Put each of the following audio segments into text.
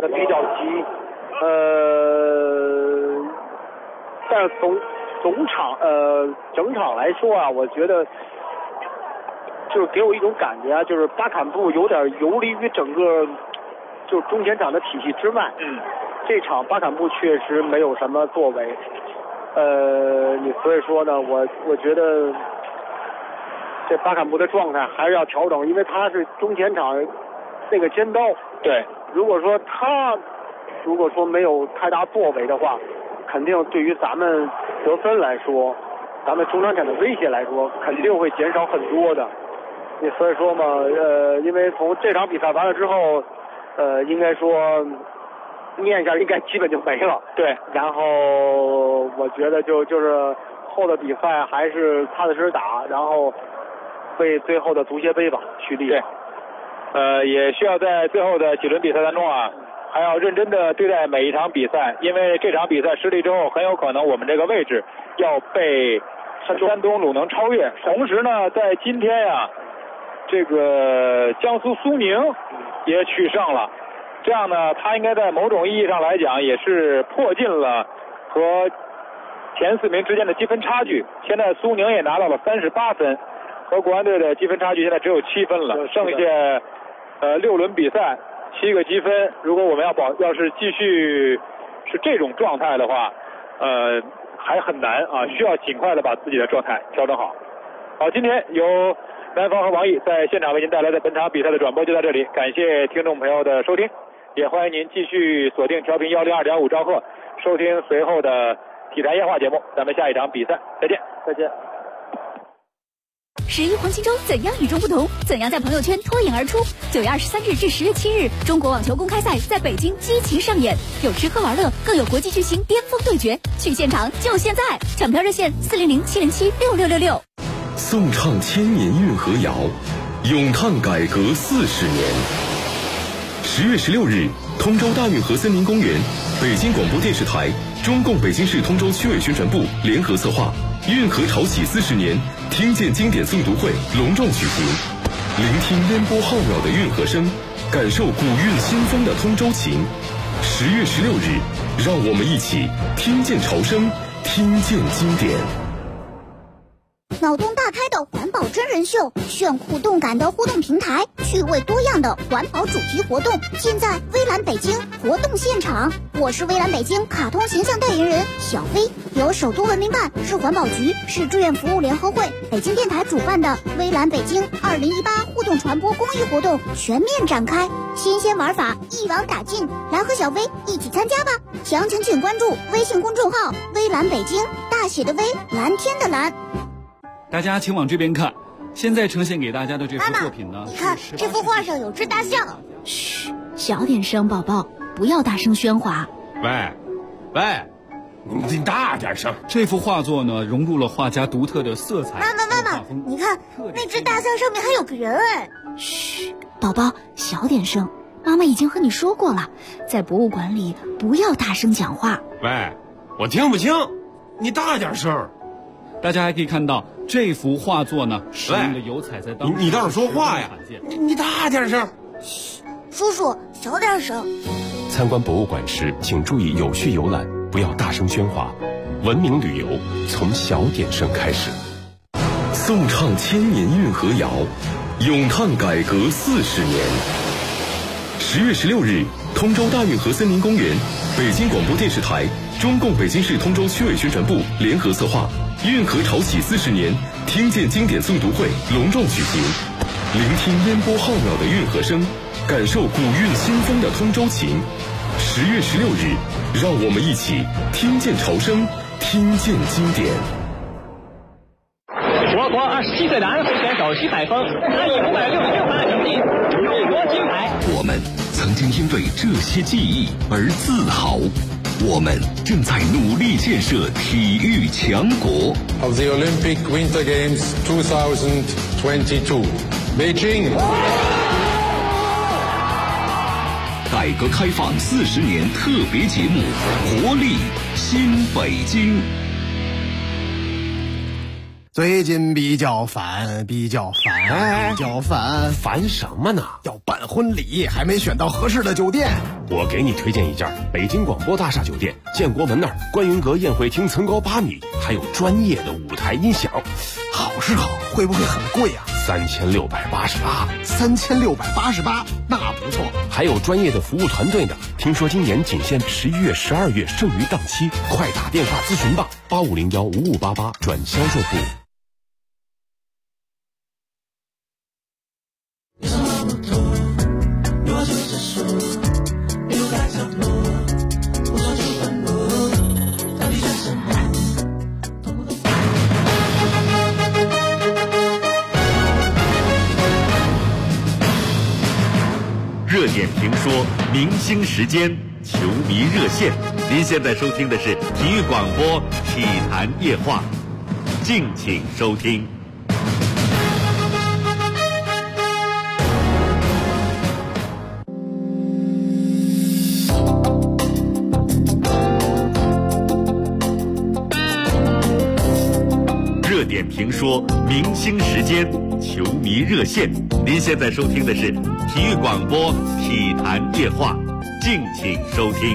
的比较急，但是整场来说啊，我觉得就是给我一种感觉啊，就是巴坎布有点游离于整个就是中前场的体系之外。这场巴坎布确实没有什么作为。所以说呢，我觉得这巴坎布的状态还是要调整，因为他是中前场那个尖刀。 对， 如果说没有太大作为的话，肯定对于咱们得分来说，咱们中场的威胁来说，肯定会减少很多的。所以说嘛，因为从这场比赛完了之后，应该说念一下应该基本就没了。 对， 然后我觉得就是后的比赛还是踏踏实实打，然后为最后的足协杯吧去力。 对，也需要在最后的几轮比赛当中啊，还要认真的对待每一场比赛，因为这场比赛失利之后，很有可能我们这个位置要被山东鲁能超越。同时呢，在今天呀，这个江苏苏宁也取胜了，这样呢，他应该在某种意义上来讲也是迫近了和前4名之间的积分差距。现在苏宁也拿到了38分，和国安队的积分差距现在只有7分了，剩下6轮比赛7个积分。如果我们要是继续是这种状态的话，还很难啊，需要尽快的把自己的状态调整好。好，今天由南方和王毅在现场为您带来的本场比赛的转播就到这里，感谢听众朋友的收听，也欢迎您继续锁定调频102.5兆赫，收听随后的体坛夜话节目。咱们下一场比赛再见。 11黄金周怎样与众不同？怎样在朋友圈脱颖而出？9月23日至10月7日，中国网球公开赛在北京激情上演，有吃喝玩乐，更有国际巨星巅峰对决。去现场就现在！抢票热线400-707-6666。 颂唱千年运河谣，咏叹改革40年。10月16日，通州大运河森林公园，北京广播电视台、中共北京市通州区委宣传部联合策划运河潮起40年听见经典诵读会隆重举行，聆听烟波浩渺的运河声，感受古韵新风的通州情。10月16日，让我们一起听见潮声，听见经典。 脑洞大开的环保真人秀，炫酷动感的互动平台，趣味多样的环保主题活动，尽在微蓝北京活动现场。我是微蓝北京卡通形象代言人小飞，由首都文明办、市环保局、市志愿服务联合会、北京电台主办的微蓝北京2018互动传播公益活动全面展开，新鲜玩法一网打尽，来和小飞一起参加吧！详情请关注微信公众号微蓝北京，大写的微，蓝天的蓝。 大家请往这边看，现在呈现给大家的这幅作品呢， 你看这幅画上有只大象。 嘘，小点声，宝宝，不要大声喧哗。 喂，你大点声。 这幅画作呢，融入了画家独特的色彩。 妈妈，你看那只大象上面还有个人哎。 嘘，宝宝，小点声。妈妈已经和你说过了，在博物馆里不要大声讲话。 喂，我听不清，你大点声。 大家还可以看到这幅画作呢，使用的油彩在当你倒是说话呀！你大点声。 嘘，叔叔小点声。 参观博物馆时，请注意有序游览，不要大声喧哗。文明旅游从小点声开始。颂唱千年运河谣，咏叹改革40年。10月16日，通州大运河森林公园，北京广播电视台、中共北京市通州区委宣传部联合策划运河潮起40年听见经典诵读会隆重举行，聆听烟波浩渺的运河声，感受古韵新风的通州情。10月16日，让我们一起听见潮声，听见经典。 我国27岁男飞选手徐海峰，他以566分成绩入国金牌。 我们曾经因为这些记忆而自豪，我们正在努力建设体育强国。 Of the Olympic Winter Games 2022, Beijing. 改革开放40年特别节目，活力新北京。 最近比较烦， 烦什么呢？ 要办婚礼，还没选到合适的酒店。 我给你推荐一家北京广播大厦酒店，建国门那儿观云阁宴会厅层高8米，还有专业的舞台音响。 好是好，会不会很贵啊？3688，那不错。 还有专业的服务团队呢。听说今年仅限11月、12月剩余档期，快打电话咨询吧，85015588转销售部。 热点评说，明星时间，球迷热线。您现在收听的是体育广播体坛夜话，敬请收听。热点评说，明星时间，球迷热线。您现在收听的是体育广播体坛夜话，敬请收听。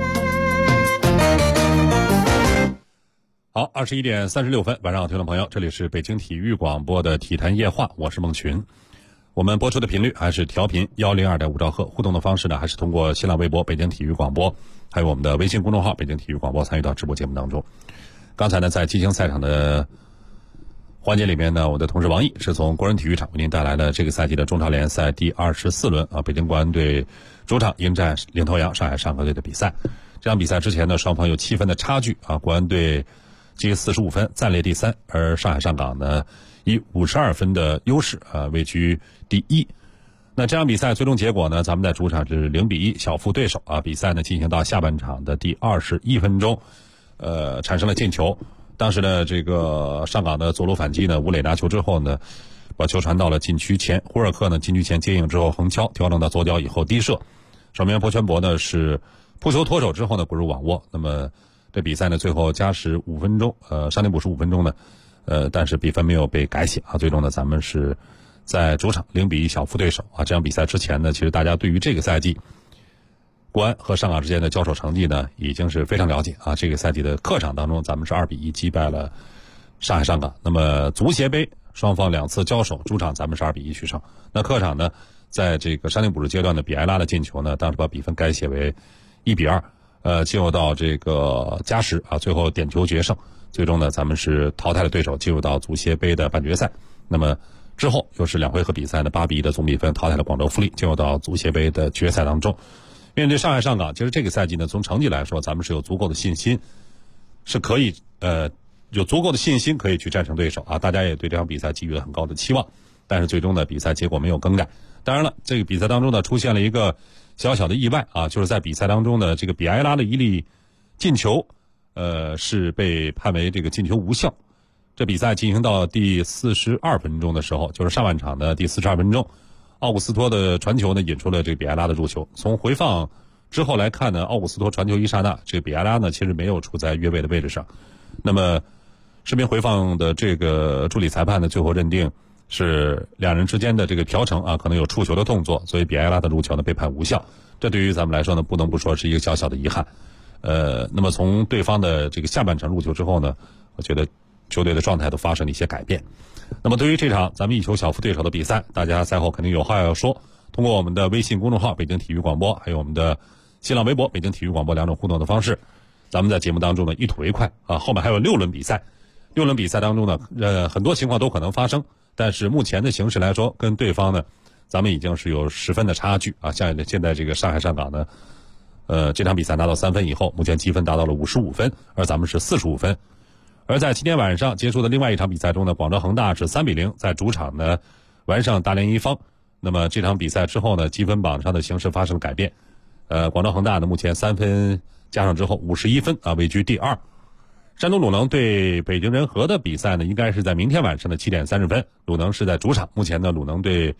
好，21点36分，晚上好，听众朋友，这里是北京体育广播的体坛夜话，我是孟群。我们播出的频率还是调频102.5兆赫，互动的方式呢还是通过新浪微博北京体育广播，还有我们的微信公众号北京体育广播参与到直播节目当中。刚才呢，在进行赛场的环节里面呢，我的同事王毅是从国人体育场为您带来了这个赛季的中超联赛第24轮北京国安队主场迎战领头羊上海上港队的比赛。这场比赛之前呢，双方有7分的差距国安队积45分暂列第3，而上海上港呢以52分的优势位居第1。那这场比赛最终结果呢，咱们在主场是0-1小负对手比赛呢进行到下半场的第21分钟产生了进球。当时呢，这个上港的左路反击呢，吴磊拿球之后呢，把球传到了禁区前，胡尔克呢禁区前接应之后横敲，调整到左脚以后低射，守门员柏全博呢是扑球脱手之后呢滚入网窝。那么这比赛呢最后加时5分钟，伤停补时5分钟呢，但是比分没有被改写最终呢咱们是在主场0-1小负对手这场比赛之前呢，其实大家对于这个赛季国安和上港之间的交手成绩呢，已经是非常了解这个赛季的客场当中，咱们是2-1击败了上海上港。那么足协杯双方2次交手，主场咱们是2-1取胜。那客场呢，在这个伤停补时阶段的比埃拉的进球呢，当时把比分改写为1-2，进入到这个加时最后点球决胜。最终呢，咱们是淘汰了对手，进入到足协杯的半决赛。那么之后又是2回合比赛的8-1的总比分淘汰了广州富力，进入到足协杯的决赛当中。面对上海上港，其实这个赛季呢，从成绩来说，咱们是有足够的信心，是可以有足够的信心可以去战胜对手大家也对这场比赛给予了很高的期望，但是最终呢，比赛结果没有更改。当然了，这个比赛当中呢，出现了一个小小的意外就是在比赛当中呢，这个比埃拉的一粒进球，是被判为这个进球无效。这比赛进行到第42分钟的时候，就是上半场的第42分钟。奥古斯托的传球呢，引出了这个比埃拉的入球。从回放之后来看呢，奥古斯托传球一刹那，这个比埃拉呢其实没有处在越位的位置上。那么视频回放的这个助理裁判呢，最后认定是两人之间的这个调整可能有触球的动作，所以比埃拉的入球呢被判无效。这对于咱们来说呢，不能不说是一个小小的遗憾。那么从对方的这个下半场入球之后呢，我觉得球队的状态都发生了一些改变。那么对于这场咱们1球小负对手的比赛，大家赛后肯定有话要说。通过我们的微信公众号北京体育广播，还有我们的新浪微博北京体育广播2种互动的方式，咱们在节目当中呢一吐为快后面还有6轮比赛，6轮比赛当中呢很多情况都可能发生，但是目前的形势来说，跟对方呢咱们已经是有10分的差距像现在这个上海上港呢这场比赛拿到3分以后，目前积分达到了55分，而咱们是45分。而在今天晚上结束的另外一场比赛中呢，广州恒大是3-0在主场呢完胜大连一方。那么这场比赛之后呢，积分榜上的形势发生了改变。广州恒大呢目前3分加上之后51分位居第2。山东鲁能对北京人和的比赛呢，应该是在明天晚上的7点30分。鲁能是在主场，目前呢鲁能队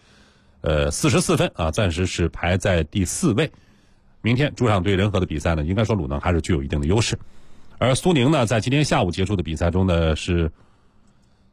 44分暂时是排在第4位。明天主场对人和的比赛呢，应该说鲁能还是具有一定的优势。而苏宁呢，在今天下午结束的比赛中呢，是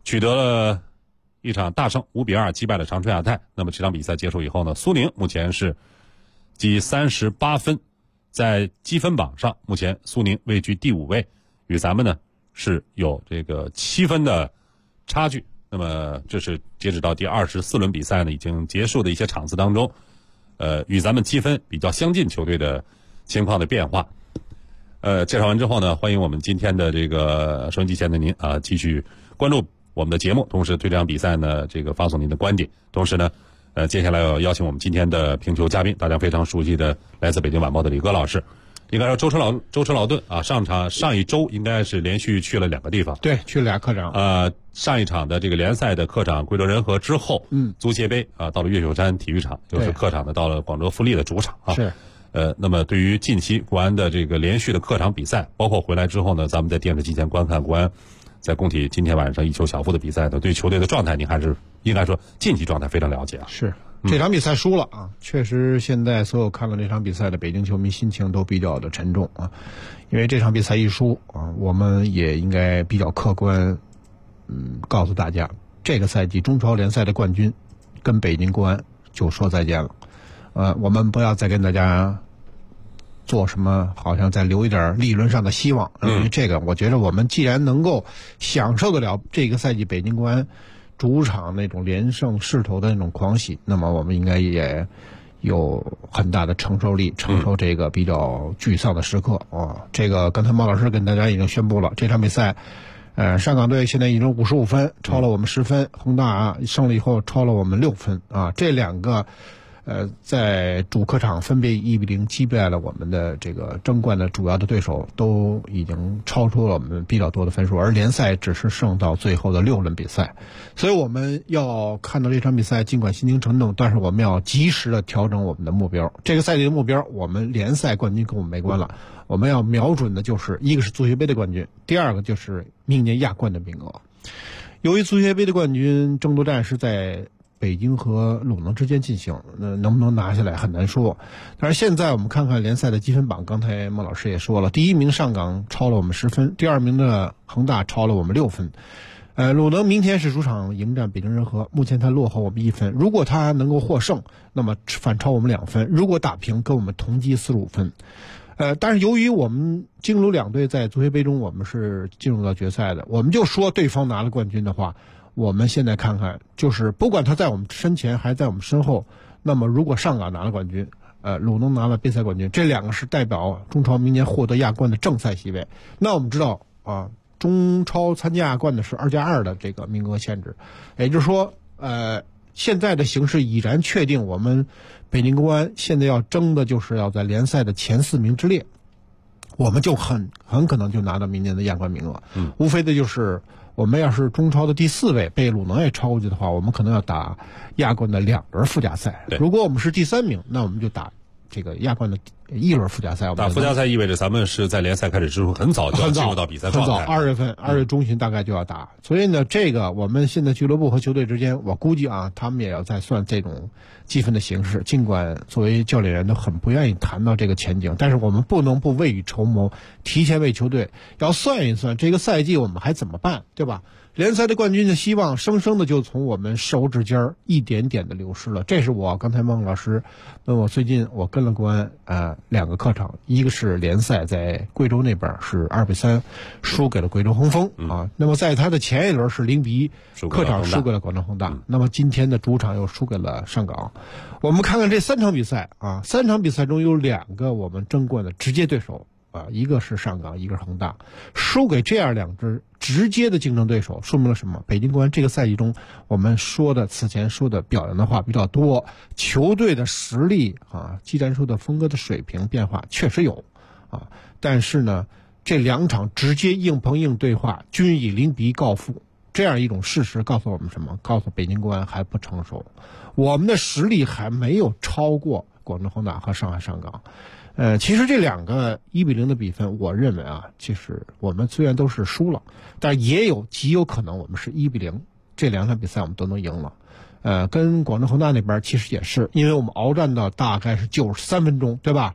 取得了一场大胜，5-2击败了长春亚泰。那么这场比赛结束以后呢，苏宁目前是积38分，在积分榜上目前苏宁位居第5位，与咱们呢是有这个7分的差距。那么这是截止到第24轮比赛呢已经结束的一些场次当中，与咱们积分比较相近球队的情况的变化。介绍完之后呢，欢迎我们今天的这个收音机前的您啊，继续关注我们的节目，同时对这场比赛呢这个发送您的观点。同时呢，接下来要邀请我们今天的评球嘉宾，大家非常熟悉的来自北京晚报的李戈老师。应该说舟车劳顿啊，上一周应该是连续去了2个地方， 对，去了2客场。 上一场的这个联赛的客场贵州仁和之后，足协杯啊到了越秀山体育场，又是客场的到了广州富力的主场啊。 是。 那么对于近期国安的这个连续的客场比赛，包括回来之后呢，咱们在电视机前观看国安在工体今天晚上一球小负的比赛呢，对球队的状态，您还是应该说近期状态非常了解啊。 是。这场比赛输了啊，确实现在所有看了这场比赛的北京球迷心情都比较的沉重啊，因为这场比赛一输啊，我们也应该比较客观，告诉大家，这个赛季中超联赛的冠军跟北京国安就说再见了，我们不要再跟大家做什么，好像再留一点理论上的希望，因为这个我觉得我们既然能够享受得了这个赛季北京国安主场那种连胜势头的那种狂喜，那么我们应该也有很大的承受力，承受这个比较沮丧的时刻啊。这个刚才毛老师跟大家已经宣布了，这场比赛，上港队现在已经55分，超了我们10分，恒大胜了以后超了我们6分啊。这2个在主客场分别1-0击败了我们的这个争冠的主要的对手，都已经超出了我们比较多的分数，而联赛只是剩到最后的6轮比赛，所以我们要看到这场比赛，尽管心情沉重，但是我们要及时的调整我们的目标。这个赛季的目标，我们联赛冠军跟我们没关了，我们要瞄准的就是一个是足协杯的冠军，第二个就是明年亚冠的名额。由于足协杯的冠军争夺战是在北京和鲁能之间进行，能不能拿下来很难说。但是现在我们看看联赛的积分榜，刚才孟老师也说了，第1名上港超了我们10分，第2名的恒大超了我们6分。鲁能明天是主场迎战北京人和，目前他落后我们1分，如果他能够获胜，那么反超我们2分，如果打平跟我们同积45分。但是由于我们京鲁两队在足协杯中我们是进入到决赛的，我们就说对方拿了冠军的话，我们现在看看，就是不管他在我们身前还是在我们身后，那么如果上港拿了冠军，鲁能拿了杯赛冠军，这2个是代表中超明年获得亚冠的正赛席位。那我们知道啊，中超参加亚冠的是2+2的这个名额限制，也就是说，现在的形势已然确定，我们北京国安现在要争的就是要在联赛的前4名之列，我们就很可能就拿到明年的亚冠名额。无非的就是我们要是中超的第4位被鲁能也超过去的话，我们可能要打亚冠的2轮附加赛。如果我们是第3名，那我们就打这个亚冠的1轮附加赛。 打附加赛意味着咱们是在联赛开始之后很早就要进入到比赛状态， 很早，2月份2月中旬大概就要打。所以呢，这个我们现在俱乐部和球队之间，我估计啊，他们也要再算这种积分的形式。尽管作为教练员都很不愿意谈到这个前景，但是我们不能不未雨绸缪，提前为球队要算一算这个赛季我们还怎么办，对吧？联赛的冠军的希望生生的就从我们手指尖一点点的流失了。这是我刚才孟老师问我，最近我跟了国安2个客场，一个是联赛在贵州那边是2-3输给了贵州恒丰啊，那么在他的前一轮是0-1客场输给了广州恒大，那么今天的主场又输给了上港。我们看看这3场比赛啊，3场比赛中有2个我们争冠的直接对手一个是上港，一个是恒大，输给这样2支直接的竞争对手，说明了什么？北京国安这个赛季中，我们此前说的表扬的话比较多，球队的实力技战术的风格的水平变化确实有但是呢，这2场直接硬碰硬对话均以0-1告负，这样一种事实告诉我们什么？告诉北京国安还不成熟，我们的实力还没有超过广州恒大和上海上港。其实这2个1-0的比分，我认为其实我们虽然都是输了，但也极有可能我们是1-0，这2场比赛我们都能赢了。跟广州恒大那边其实也是，因为我们鏖战到大概是93分钟，对吧？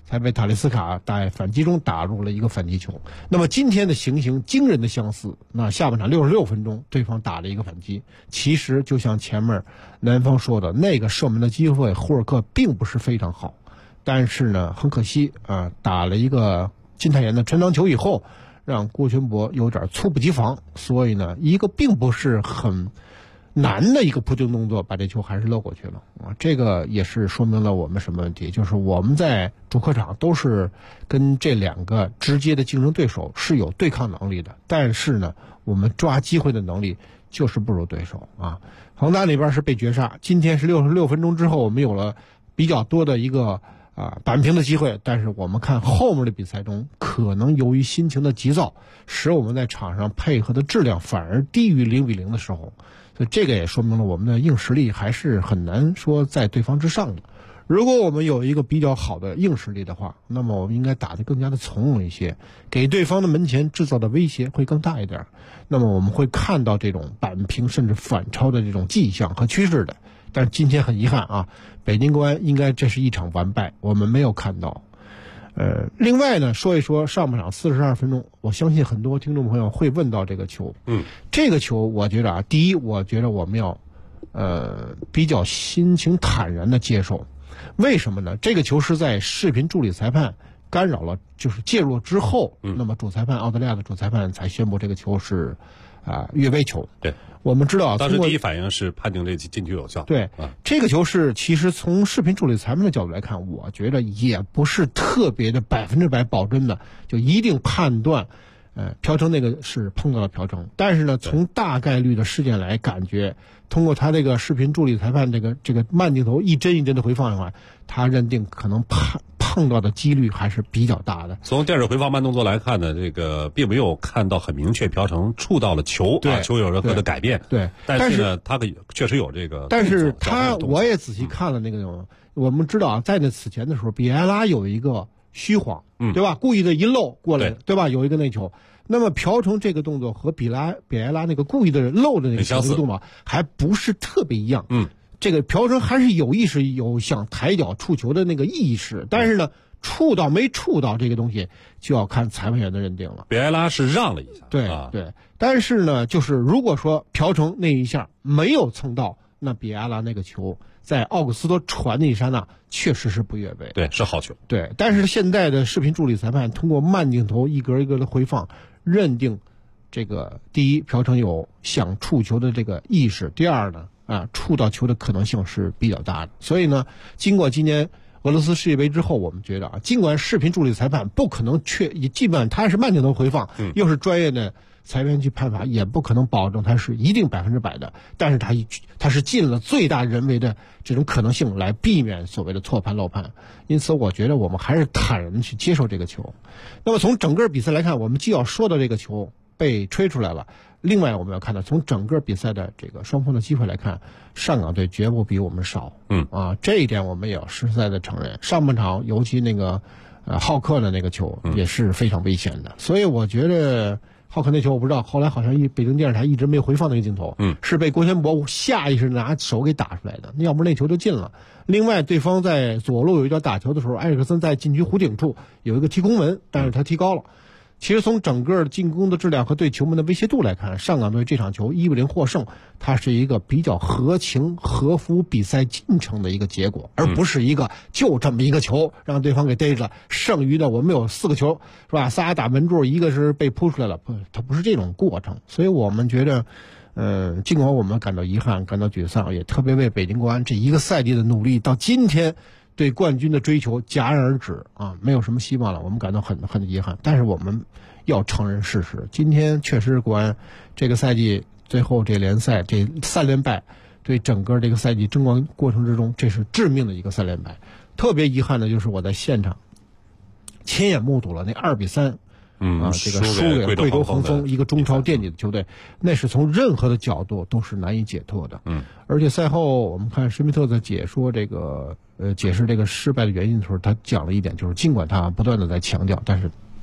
才被塔利斯卡在反击中打入了一个反击球。那么今天的情形惊人的相似，那下半场66分钟对方打了一个反击，其实就像前面南方说的，那个射门的机会胡尔克并不是非常好，但是呢很可惜打了一个金泰妍的传当球以后，让郭全博有点猝不及防，所以呢一个并不是很难的一个扑救动作把这球还是漏过去了这个也是说明了我们什么问题，就是我们在主客场都是跟这两个直接的竞争对手是有对抗能力的，但是呢我们抓机会的能力就是不如对手恒大那边是被绝杀，今天是66分钟之后我们有了比较多的一个扳平的机会，但是我们看后面的比赛中，可能由于心情的急躁，使我们在场上配合的质量反而低于0-0的时候，所以这个也说明了我们的硬实力还是很难说在对方之上的。如果我们有一个比较好的硬实力的话，那么我们应该打得更加的从容一些，给对方的门前制造的威胁会更大一点，那么我们会看到这种扳平甚至反超的这种迹象和趋势的。但是今天很遗憾北京国安应该这是一场完败，我们没有看到。另外呢，说一说上半场42分钟，我相信很多听众朋友会问到这个球。这个球我觉得第一，我觉得我们要比较心情坦然的接受。为什么呢？这个球是在视频助理裁判干扰了，就是介入之后，那么主裁判澳大利亚的主裁判才宣布这个球是越位球。 对， 我们知道当时第一反应是判定这进球有效。 对，这个球是其实从视频助理裁判的角度来看，我觉得也不是特别的100%保真的，就一定判断朴成那个是碰到了朴成。但是呢，从大概率的事件来感觉，通过他这个视频助理裁判这个慢镜头一帧一帧的回放的话，他认定可能碰到的几率还是比较大的。 从电视回放慢动作来看呢，这个并没有看到很明确朴成触到了球，球有任何的改变。 对， 但是呢，他确实有这个。 但是我也仔细看了那个，我们知道在那此前的时候，比埃拉有一个虚晃，对吧？故意的一漏过来，对吧？有一个内球。那么朴成这个动作和比埃拉那个故意的漏的那个动作还不是特别一样。这个朴成还是有意识有想抬脚触球的那个意识，但是呢，触到没触到这个东西就要看裁判员的认定了。 比埃拉是让了一下， 对，但是呢，就是如果说朴成那一下没有蹭到，那比埃拉那个球在奥古斯托传的一刹那确实是不越位， 对，是好球。 对，但是现在的视频助理裁判通过慢镜头一格一格的回放，认定这个第一，朴成有想触球的这个意识；第二呢，触到球的可能性是比较大的。所以呢，经过今年俄罗斯世界杯之后，我们觉得尽管视频助理裁判不可能基本他是慢镜头回放，又是专业的裁判去判罚，也不可能保证他是一定100%的，但是他是尽了最大人为的这种可能性来避免所谓的错判漏判。因此我觉得我们还是坦然的去接受这个球。那么从整个比赛来看，我们既要说到这个球被吹出来了，另外我们要看到从整个比赛的这个双方的机会来看，上港队绝不比我们少。这一点我们也要实在的承认。上半场尤其那个浩克的那个球也是非常危险的，所以我觉得浩克那球我不知道，后来好像北京电视台一直没有回放那个镜头，是被郭全博下意识拿手给打出来的，要不那球就进了。另外对方在左路有一脚打球的时候，埃里克森在禁区弧顶处有一个踢空门，但是他踢高了。其实从整个进攻的质量和对球门的威胁度来看，上港队这场球1-0获胜，它是一个比较合情合乎比赛进程的一个结果，而不是一个就这么一个球让对方给逮着，剩余的我们有4个球是吧，3打门柱，1个是被扑出来了，它不是这种过程。所以我们觉得尽管我们感到遗憾感到沮丧，也特别为北京国安这一个赛季的努力到今天对冠军的追求戛然而止没有什么希望了，我们感到很遗憾。但是我们要承认事实，今天确实国安这个赛季最后这联赛这3连败，对整个这个赛季争冠过程之中，这是致命的一个3连败。特别遗憾的就是我在现场亲眼目睹了那2-3。这个输给贵州恒丰一个中超垫底的球队，那是从任何的角度都是难以解脱的。而且赛后我们看施密特在解释这个失败的原因的时候，他讲了一点，就是尽管他不断的在强调，但是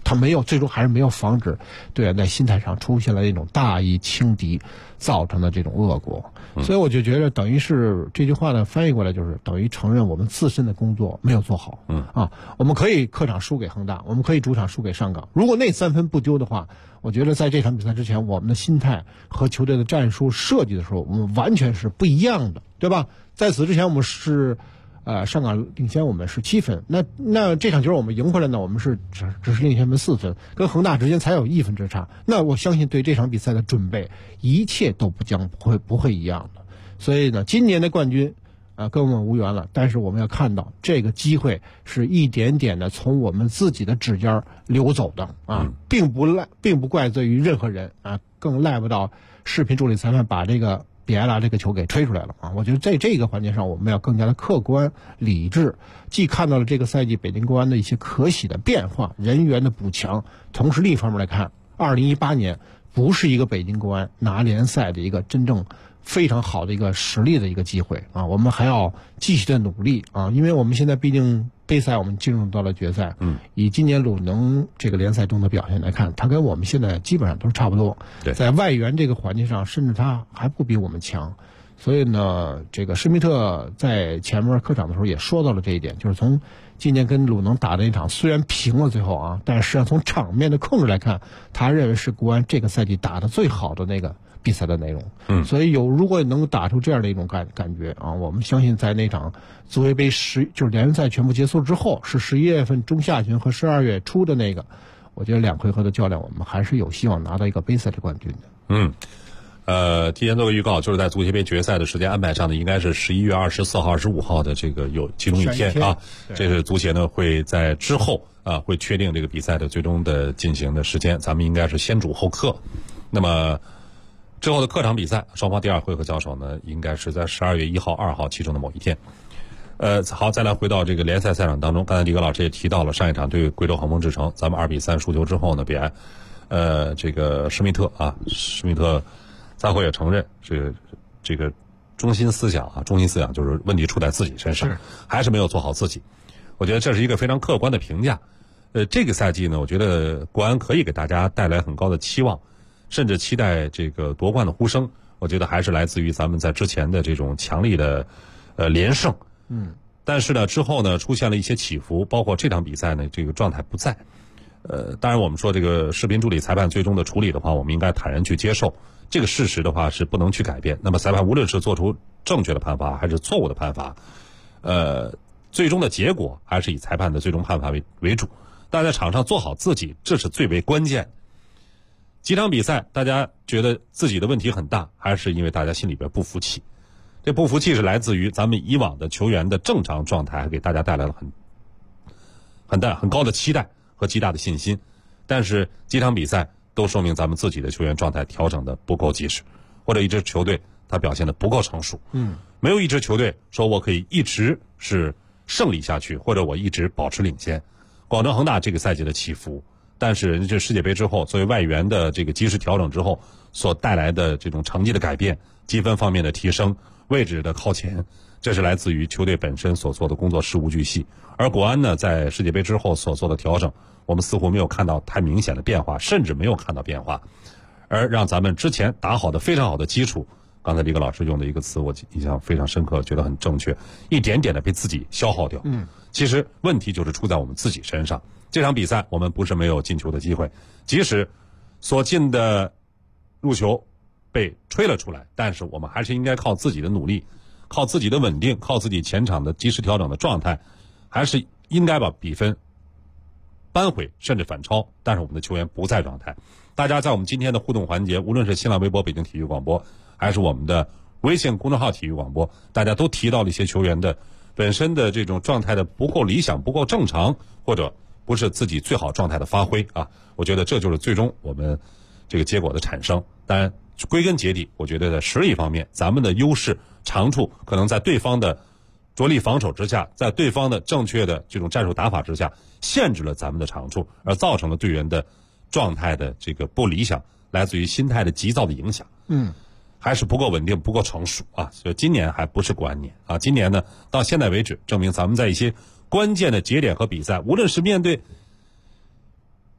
他最终还是没有防止队员在心态上出现了那种大意轻敌造成的这种恶果。所以我就觉得等于是这句话呢翻译过来就是等于承认我们自身的工作没有做好。我们可以客场输给恒大，我们可以主场输给上港，如果那3分不丢的话，我觉得在这场比赛之前我们的心态和球队的战术设计的时候我们完全是不一样的，对吧？在此之前我们是上港领先我们是7分，那这场球我们赢回来呢，我们是只是领先们4分，跟恒大之间才有1分之差。那我相信对这场比赛的准备一切都不会一样的。所以呢，今年的冠军跟我们无缘了，但是我们要看到这个机会是一点点的从我们自己的指尖流走的并不怪罪于任何人更赖不到视频助理裁判把这个比埃拉这个球给吹出来了我觉得在这个环节上我们要更加的客观理智，既看到了这个赛季北京国安的一些可喜的变化，人员的补强，同时另一方面来看2018年不是一个北京国安拿联赛的一个真正非常好的一个实力的一个机会我们还要继续的努力因为我们现在毕竟杯赛我们进入到了决赛以今年鲁能这个联赛中的表现来看，他跟我们现在基本上都是差不多，在外援这个环节上甚至他还不比我们强。所以呢，这个施密特在前面客场的时候也说到了这一点，就是从今年跟鲁能打的一场虽然平了最后但是实际上从场面的控制来看，他认为是国安这个赛季打得最好的那个比赛的内容所以如果能打出这样的一种感觉我们相信在那场足协杯就是联赛全部结束之后，是11月份中下旬和12月初的那个，我觉得2回合的较量我们还是有希望拿到一个杯赛的冠军的。提前做个预告，就是在足协杯决赛的时间安排上呢，应该是11月24号、25号的这个有其中一天这是足协呢会在之后会确定这个比赛的最终的进行的时间，咱们应该是先主后客。那么之后的客场比赛，双方第2回合交手呢，应该是在12月1号、2号其中的某一天。好，再来回到这个联赛赛场当中，刚才李戈老师也提到了上一场对贵州恒丰智诚，咱们2-3输球之后呢，这个施密特赛后也承认这个中心思想就是问题出在自己身上，还是没有做好自己。我觉得这是一个非常客观的评价。这个赛季呢，我觉得国安可以给大家带来很高的期望。甚至期待这个夺冠的呼声，我觉得还是来自于咱们在之前的这种强力的连胜。但是呢之后呢出现了一些起伏，包括这场比赛呢这个状态不在。当然我们说这个视频助理裁判最终的处理的话，我们应该坦然去接受。这个事实的话是不能去改变。那么裁判无论是做出正确的判罚还是错误的判罚，最终的结果还是以裁判的最终判罚为主。但在场上做好自己，这是最为关键。几场比赛大家觉得自己的问题很大，还是因为大家心里边不服气？这不服气是来自于咱们以往的球员的正常状态，给大家带来了很高的期待和极大的信心。但是几场比赛都说明咱们自己的球员状态调整的不够及时，或者一支球队他表现的不够成熟。没有一支球队说我可以一直是胜利下去，或者我一直保持领先。广州恒大这个赛季的起伏，但是这世界杯之后作为外援的这个及时调整之后所带来的这种成绩的改变，积分方面的提升，位置的靠前，这是来自于球队本身所做的工作事无巨细。而国安呢在世界杯之后所做的调整，我们似乎没有看到太明显的变化，甚至没有看到变化，而让咱们之前打好的非常好的基础，刚才李戈老师用的一个词我印象非常深刻，觉得很正确，一点点的被自己消耗掉。其实问题就是出在我们自己身上。这场比赛我们不是没有进球的机会，即使所进的入球被吹了出来，但是我们还是应该靠自己的努力，靠自己的稳定，靠自己前场的及时调整的状态，还是应该把比分扳回甚至反超。但是我们的球员不在状态。大家在我们今天的互动环节，无论是新浪微博北京体育广播，还是我们的微信公众号体育广播，大家都提到了一些球员的本身的这种状态的不够理想，不够正常，或者不是自己最好状态的发挥啊。我觉得这就是最终我们这个结果的产生。当然归根结底，我觉得在实力方面，咱们的优势长处可能在对方的着力防守之下，在对方的正确的这种战术打法之下，限制了咱们的长处，而造成了队员的状态的这个不理想，来自于心态的急躁的影响。还是不够稳定，不够成熟啊。所以今年还不是国安年啊。今年呢，到现在为止，证明咱们在一些关键的节点和比赛，无论是面对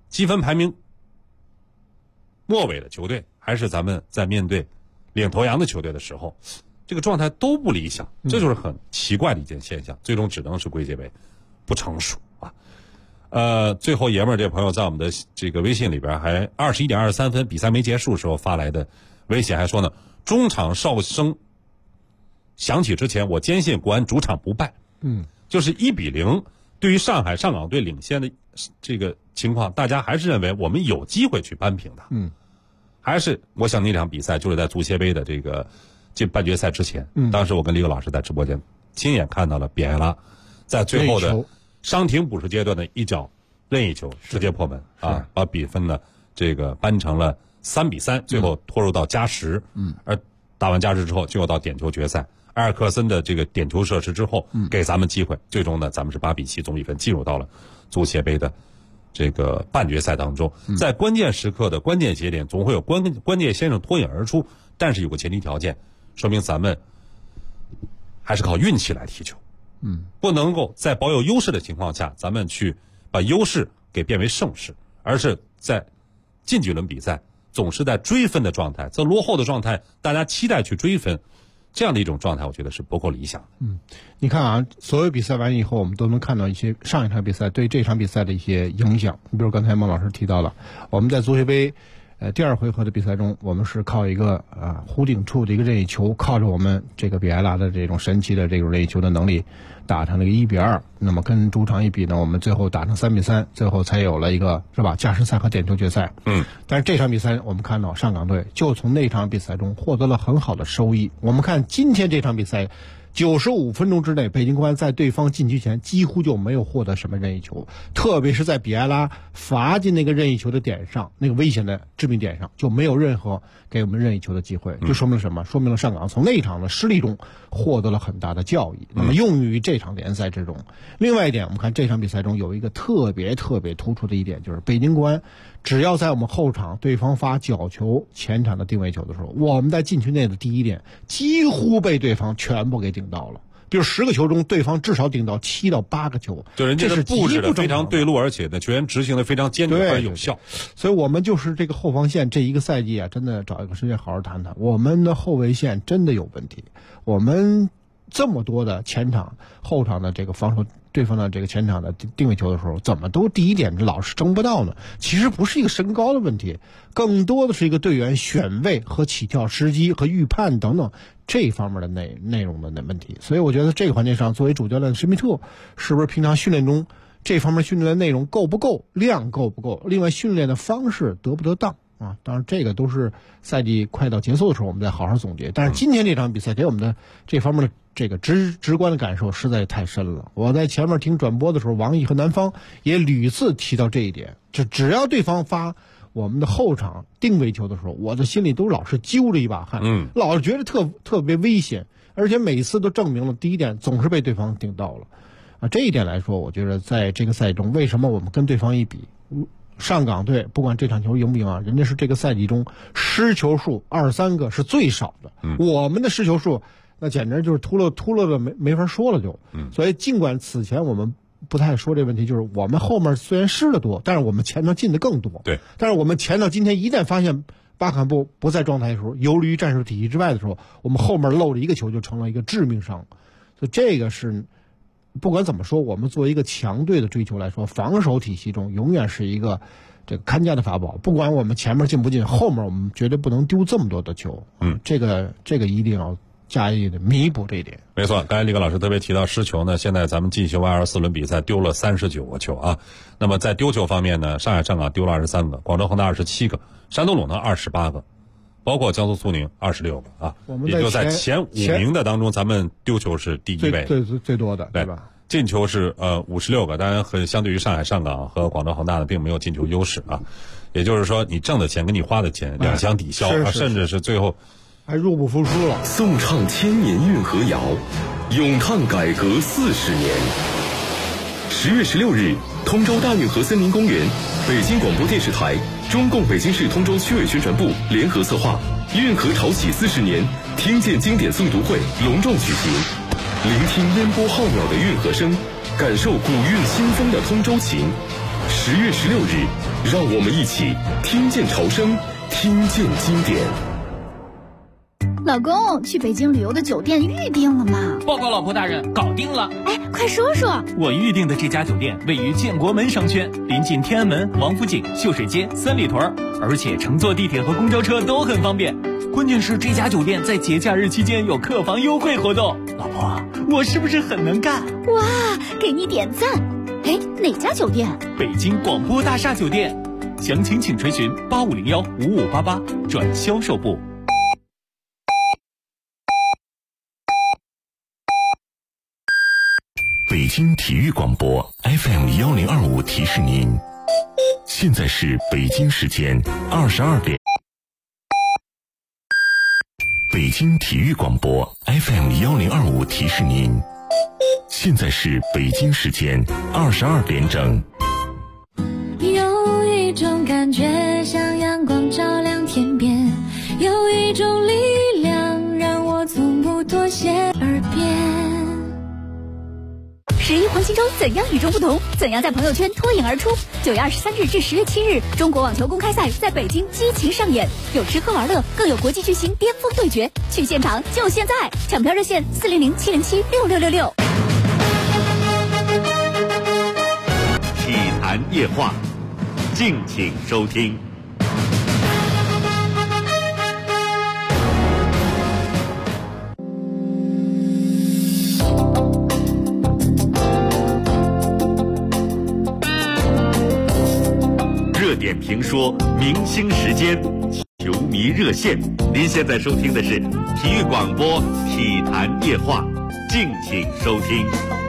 积分排名末尾的球队，还是咱们在面对领头羊的球队的时候，这个状态都不理想，这就是很奇怪的一件现象，最终只能是归结为不成熟啊。最后爷们儿这朋友在我们的这个微信里边还21:23分，比赛没结束时候发来的微信，还说呢，中场哨声响起之前，我坚信国安主场不败。就是1-0，对于上海上港队领先的这个情况，大家还是认为我们有机会去扳平的。还是我想那场比赛就是在足协杯的这个进半决赛之前，当时我跟李葛老师在直播间亲眼看到了比埃拉在最后的伤停补时阶段的一脚任意球直接破门啊，把比分呢这个扳成了3-3，最后拖入到加时。而打完加时之后就要到点球决赛，埃尔克森的这个点球射失之后，给咱们机会，最终呢咱们是8-7总比分进入到了足协杯的这个半决赛当中。在关键时刻的关键节点，总会有关键先生脱颖而出，但是有个前提条件，说明咱们还是靠运气来踢球。不能够在保有优势的情况下，咱们去把优势给变为胜势，而是在近几轮比赛总是在追分的状态，在落后的状态，大家期待去追分，这样的一种状态，我觉得是不够理想的。 你看啊，所有比赛完以后，我们都能看到一些上一场比赛对这场比赛的一些影响。你比如刚才孟老师提到了，我们在足协杯第2回合的比赛中，我们是靠一个弧顶处的一个任意球，靠着我们这个比埃拉的这种神奇的这种任意球的能力，打成了一个1-2。那么跟主场一比呢，我们最后打成3-3，最后才有了一个是吧加时赛和点球决赛。但是这场比赛我们看到上港队就从那场比赛中获得了很好的收益。我们看今天这场比赛，95分钟之内，北京国安在对方禁区前几乎就没有获得什么任意球，特别是在比埃拉罚进那个任意球的点上，那个危险的致命点上，就没有任何给我们任意球的机会。就说明了什么？说明了上港从那场的失利中获得了很大的教益，那么用于这场联赛之中。另外一点，我们看这场比赛中有一个特别突出的一点，就是北京国安只要在我们后场对方发角球前场的定位球的时候，我们在禁区内的第一点几乎被对方全部给顶到了。比如10个球中，对方至少顶到7到8个球， 就人家是布置的非常对路，而且呢球员执行的非常坚决和有效。 所以我们就是这个后防线这一个赛季啊，真的找一个时间好好谈谈，我们的后卫线真的有问题。我们这么多的前场后场的这个防守对方的这个前场的定位球的时候，怎么都第一点老是争不到呢？其实不是一个身高的问题，更多的是一个队员选位和起跳时机和预判等等这方面的内容的问题。所以我觉得这个环节上，作为主教练施密特，是不是平常训练中这方面训练的内容够不够，量够不够，另外训练的方式得不得当啊？当然这个都是赛季快到结束的时候我们再好好总结。但是今天这场比赛给我们的这方面的这个直观的感受实在太深了。我在前面听转播的时候，王毅和南方也屡次提到这一点，就只要对方发我们的后场定位球的时候，我的心里都老是揪着一把汗，老是觉得特别危险，而且每次都证明了第一点总是被对方顶到了啊。这一点来说，我觉得在这个赛中，为什么我们跟对方一比，上港队不管这场球赢不赢啊，人家是这个赛季中失球数23个是最少的，我们的失球数那简直就是秃噜的没法说了就。所以尽管此前我们不太说这问题，就是我们后面虽然失的多，但是我们前头进的更多。 对， 但是我们前头今天一旦发现巴坎布不在状态的时候，游离于战术体系之外的时候，我们后面漏了一个球就成了一个致命伤。所以这个是不管怎么说，我们作为一个强队的追求来说，防守体系中永远是一个这个看家的法宝。不管我们前面进不进，后面我们绝对不能丢这么多的球。这个一定要加以的弥补这一点。 没错，刚才李葛老师特别提到失球呢，现在咱们进行完24轮比赛丢了39个球啊。那么在丢球方面呢，上海上港丢了23个，广州恒大27个，山东鲁能28个，包括江苏苏宁26个啊。也就在前5名的当中，咱们丢球是第一位， 最多的，对吧？ 进球是56个，当然相对于上海上港和广州恒大呢，并没有进球优势啊。也就是说，你挣的钱跟你花的钱两相抵消，甚至是最后还入不敷出了。 颂唱千年运河谣，咏叹改革40年。10月16日，通州大运河森林公园，北京广播电视台、中共北京市通州区委宣传部联合策划运河潮起40年听见经典诵读会隆重举行，聆听烟波浩渺的运河声，感受古韵新风的通州情。 10月16日，让我们一起听见潮声，听见经典。 老公，去北京旅游的酒店预定了吗？ 报告老婆大人，搞定了。 哎，快说说。 我预定的这家酒店位于建国门商圈，临近天安门、王府井、秀水街、三里屯，而且乘坐地铁和公交车都很方便。关键是这家酒店在节假日期间有客房优惠活动。老婆，我是不是很能干？ 哇，给你点赞。哎，哪家酒店？ 北京广播大厦酒店。详情请垂询85015588转销售部。 北京体育广播 FM1025提示您，现在是北京时间22点。北京体育广播 FM1025提示您，现在是北京时间22点整。 有一种感觉像阳光照亮天边，有一种力量让我从不妥协而变。 11黄金周怎样与众不同？怎样在朋友圈脱颖而出？9月23日至10月7日，中国网球公开赛在北京激情上演，有吃喝玩乐，更有国际巨星巅峰对决。去现场就现在！抢票热线400-707-6666。 体坛夜话，敬请收听。热点评说，明星时间，球迷热线。您现在收听的是体育广播体坛夜话，敬请收听。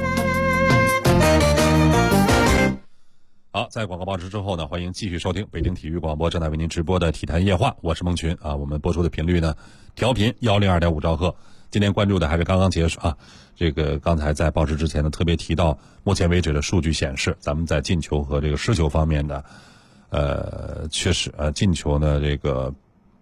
好，在广告报时之后呢，欢迎继续收听北京体育广播正在为您直播的体坛夜话，我是孟群啊。我们播出的频率呢，调频102.5兆赫。今天关注的还是刚刚结束啊，这个刚才在报时之前呢，特别提到，目前为止的数据显示，咱们在进球和这个失球方面的。确实进球呢这个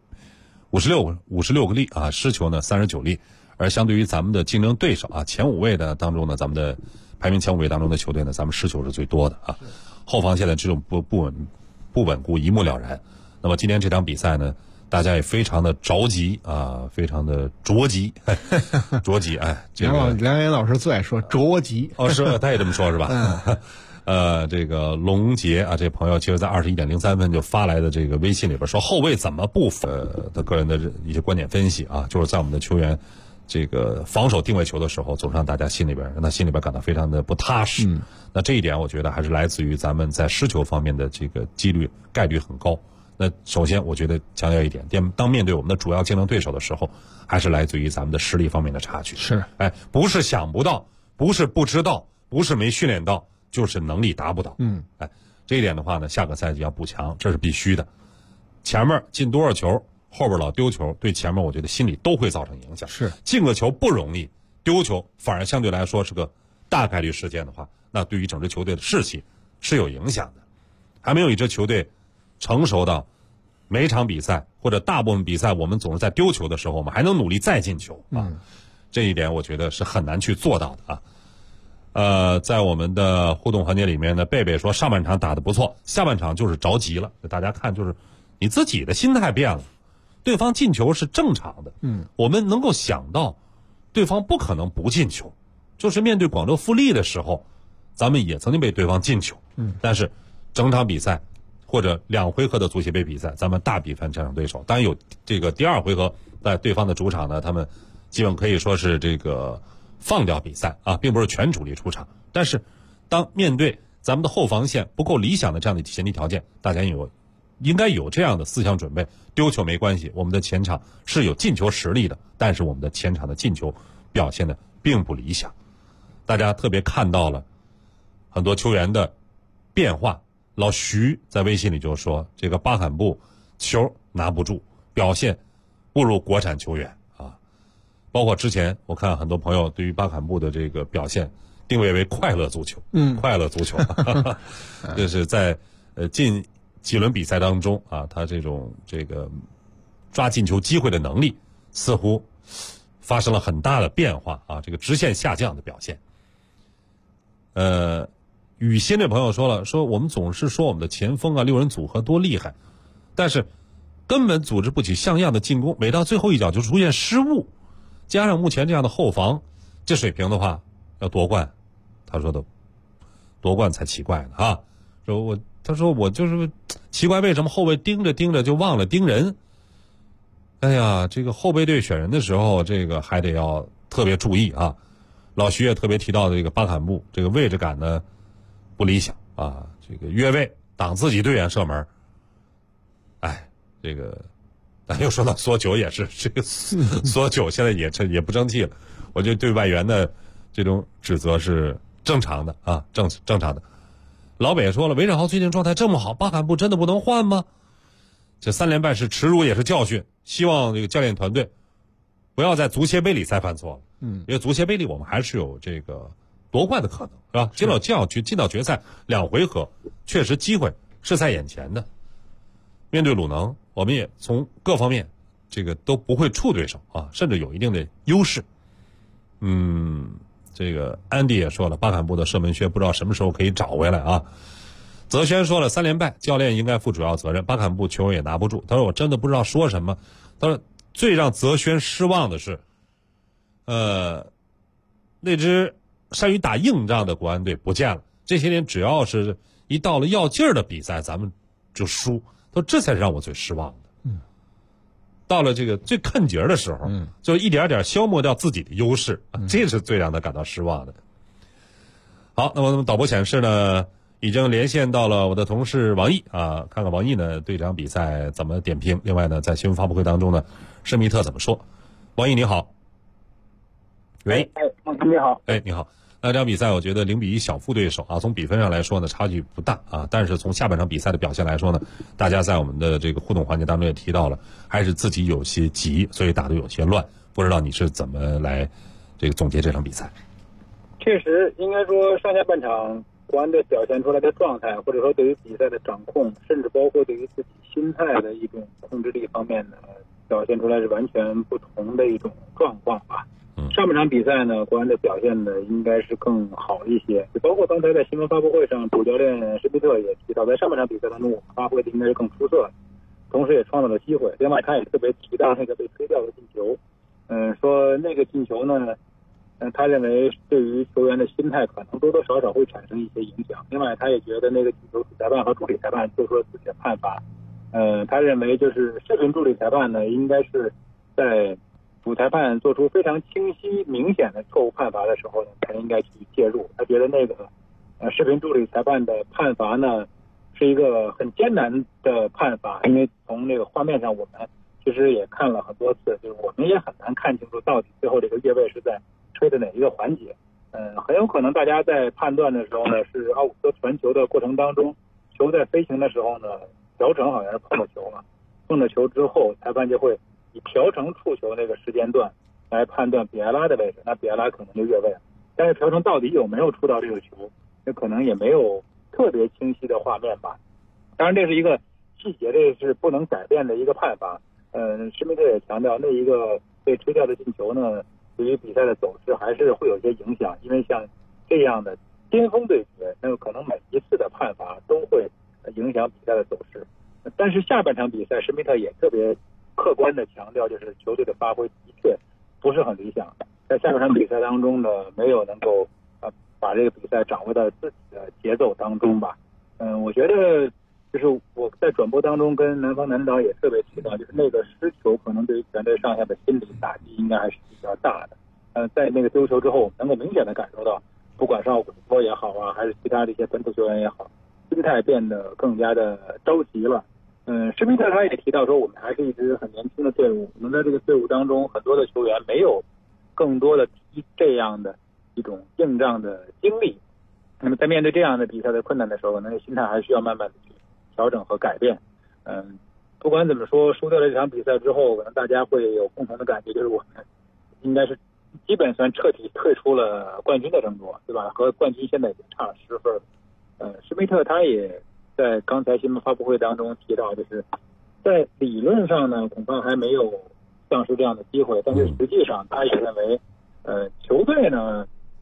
56个例啊，失球呢39例，而相对于咱们的竞争对手啊，前5位的当中呢，咱们的排名前5位当中的球队呢，咱们失球是最多的啊。后防线的这种不稳固一目了然。那么今天这场比赛呢，大家也非常的着急啊，非常的着急，着急哎，这个梁岩老师最爱说着急哦，是他也这么说是吧？这个龙杰啊，这朋友其实在21:03分就发来的这个微信里边说，后卫怎么不他个人的一些观点分析啊，就是在我们的球员这个防守定位球的时候，总是让大家心里边感到非常的不踏实。那这一点我觉得还是来自于咱们在失球方面的这个概率很高。那首先我觉得强调一点，当面对我们的主要竞争对手的时候，还是来自于咱们的实力方面的差距。 是， 不是想不到，不是不知道，不是没训练到，就是能力达不到。这一点的话呢，下个赛季要补强，这是必须的。前面进多少球，后边老丢球，对前面我觉得心理都会造成影响。 是， 进个球不容易，丢球反而相对来说是个大概率事件的话，那对于整支球队的士气是有影响的。还没有一支球队成熟到每场比赛或者大部分比赛，我们总是在丢球的时候，我们还能努力再进球啊。这一点我觉得是很难去做到的啊。在我们的互动环节里面呢，贝贝说上半场打得不错，下半场就是着急了。大家看，就是你自己的心态变了，对方进球是正常的。我们能够想到，对方不可能不进球，就是面对广州富力的时候，咱们也曾经被对方进球。但是整场比赛或者2回合的足协杯比赛，咱们大比分战胜对手。当然有这个第2回合在对方的主场呢，他们基本可以说是这个放掉比赛啊，并不是全主力出场。但是当面对咱们的后防线不够理想的这样的前提条件，大家应该有这样的思想准备。丢球没关系，我们的前场是有进球实力的，但是我们的前场的进球表现的并不理想。大家特别看到了很多球员的变化。老徐在微信里就说，这个巴坎布球拿不住，表现不如国产球员啊。包括之前我看很多朋友对于巴坎布的这个表现定位为快乐足球，快乐足球，就是在近几轮比赛当中啊，他这个抓进球机会的能力似乎发生了很大的变化啊，这个直线下降的表现。 雨欣这朋友说了，说我们总是说我们的前锋啊6人组合多厉害，但是根本组织不起像样的进攻，每到最后一脚就出现失误，加上目前这样的后防，这水平的话要夺冠，他说的夺冠才奇怪呢啊！他说我就是奇怪，为什么后卫盯着盯着就忘了盯人？哎呀，这个后备队选人的时候，这个还得要特别注意啊。老徐也特别提到的这个巴坎布，这个位置感呢不理想啊，这个越位挡自己队员射门。哎，这个咱又说到索九也是，这个索九现在也不争气了。我觉得对外援的这种指责是正常的啊，正常的。老北也说了，韦世豪最近状态这么好，巴坎布真的不能换吗？这3连败是耻辱也是教训，希望这个教练团队不要在足协杯里再犯错了。因为足协杯里我们还是有这个夺冠的可能，是吧？进到决赛2回合，确实机会是在眼前的。面对鲁能，我们也从各方面这个都不会怵对手啊，甚至有一定的优势。这个安迪也说了，巴坎布的射门靴不知道什么时候可以找回来啊。泽轩说了，3连败，教练应该负主要责任，巴坎布球也拿不住。他说我真的不知道说什么。他说最让泽轩失望的是，那支善于打硬仗的国安队不见了。这些年只要是一到了要劲儿的比赛，咱们就输。他说这才是让我最失望的。到了这个最看节的时候，就一点点消磨掉自己的优势，这是最让他感到失望的。好，那么导播显示呢，已经连线到了我的同事王毅啊，看看王毅呢对这场比赛怎么点评。另外呢，在新闻发布会当中呢，施密特怎么说？王毅你好。喂， 你好。 你好。那这场比赛我觉得0-1小负对手啊，从比分上来说呢差距不大啊，但是从下半场比赛的表现来说呢，大家在我们的这个互动环节当中也提到了，还是自己有些急，所以打得有些乱。不知道你是怎么来这个总结这场比赛？ 确实，应该说上下半场国安队表现出来的状态，或者说对于比赛的掌控，甚至包括对于自己心态的一种控制力方面呢，表现出来是完全不同的一种状况吧。上半场比赛呢，国安队表现的应该是更好一些，就包括刚才在新闻发布会上，主教练施密特也提到，在上半场比赛当中，我们发挥的应该是更出色，同时也创造了机会。另外，他也特别提到那个被吹掉的进球，说那个进球呢，他认为对于球员的心态可能多多少少会产生一些影响。另外，他也觉得那个进球主裁判和助理裁判做出了自己的判罚，他认为就是视频助理裁判呢，应该是在主裁判做出非常清晰明显的错误判罚的时候呢，才应该去介入。他觉得那个视频助理裁判的判罚呢是一个很艰难的判罚，因为从那个画面上我们其实也看了很多次，就是我们也很难看清楚到底最后这个越位是在吹的哪一个环节。很有可能大家在判断的时候呢，是奥古斯传球的过程当中，球在飞行的时候呢，调整好像是碰到球了，碰到球之后，裁判就会以调成触球那个时间段来判断比埃拉的位置，那比埃拉可能就越位了。但是调成到底有没有触到这个球，这可能也没有特别清晰的画面吧。当然这是一个细节，这是不能改变的一个判罚。施密特也强调，那一个被吹掉的进球呢，对于比赛的走势还是会有些影响，因为像这样的巅峰对决，那可能每一次的判罚都会影响比赛的走势。但是下半场比赛，施密特也特别客观的强调，就是球队的发挥的确不是很理想，在下半场比赛当中呢，没有能够把这个比赛掌握到自己的节奏当中吧。我觉得就是我在转播当中跟南方南导也特别提到，就是那个失球可能对于全队上下的心理打击应该还是比较大的。在那个丢球之后，我们能够明显的感受到，不管是奥古斯托也好啊，还是其他的一些本土球员也好，心态变得更加的着急了。施密特他也提到说，我们还是一支很年轻的队伍，可能在这个队伍当中，很多的球员没有更多的这样的一种硬仗的经历。那么在面对这样的比赛的困难的时候，那个心态还需要慢慢的去调整和改变。不管怎么说，输掉了这场比赛之后，可能大家会有共同的感觉，就是我们应该是基本算彻底退出了冠军的争夺，对吧？和冠军现在已经差了10分。施密特他也在刚才新闻发布会当中提到，就是在理论上呢，恐怕还没有丧失这样的机会，但是实际上他也认为，球队呢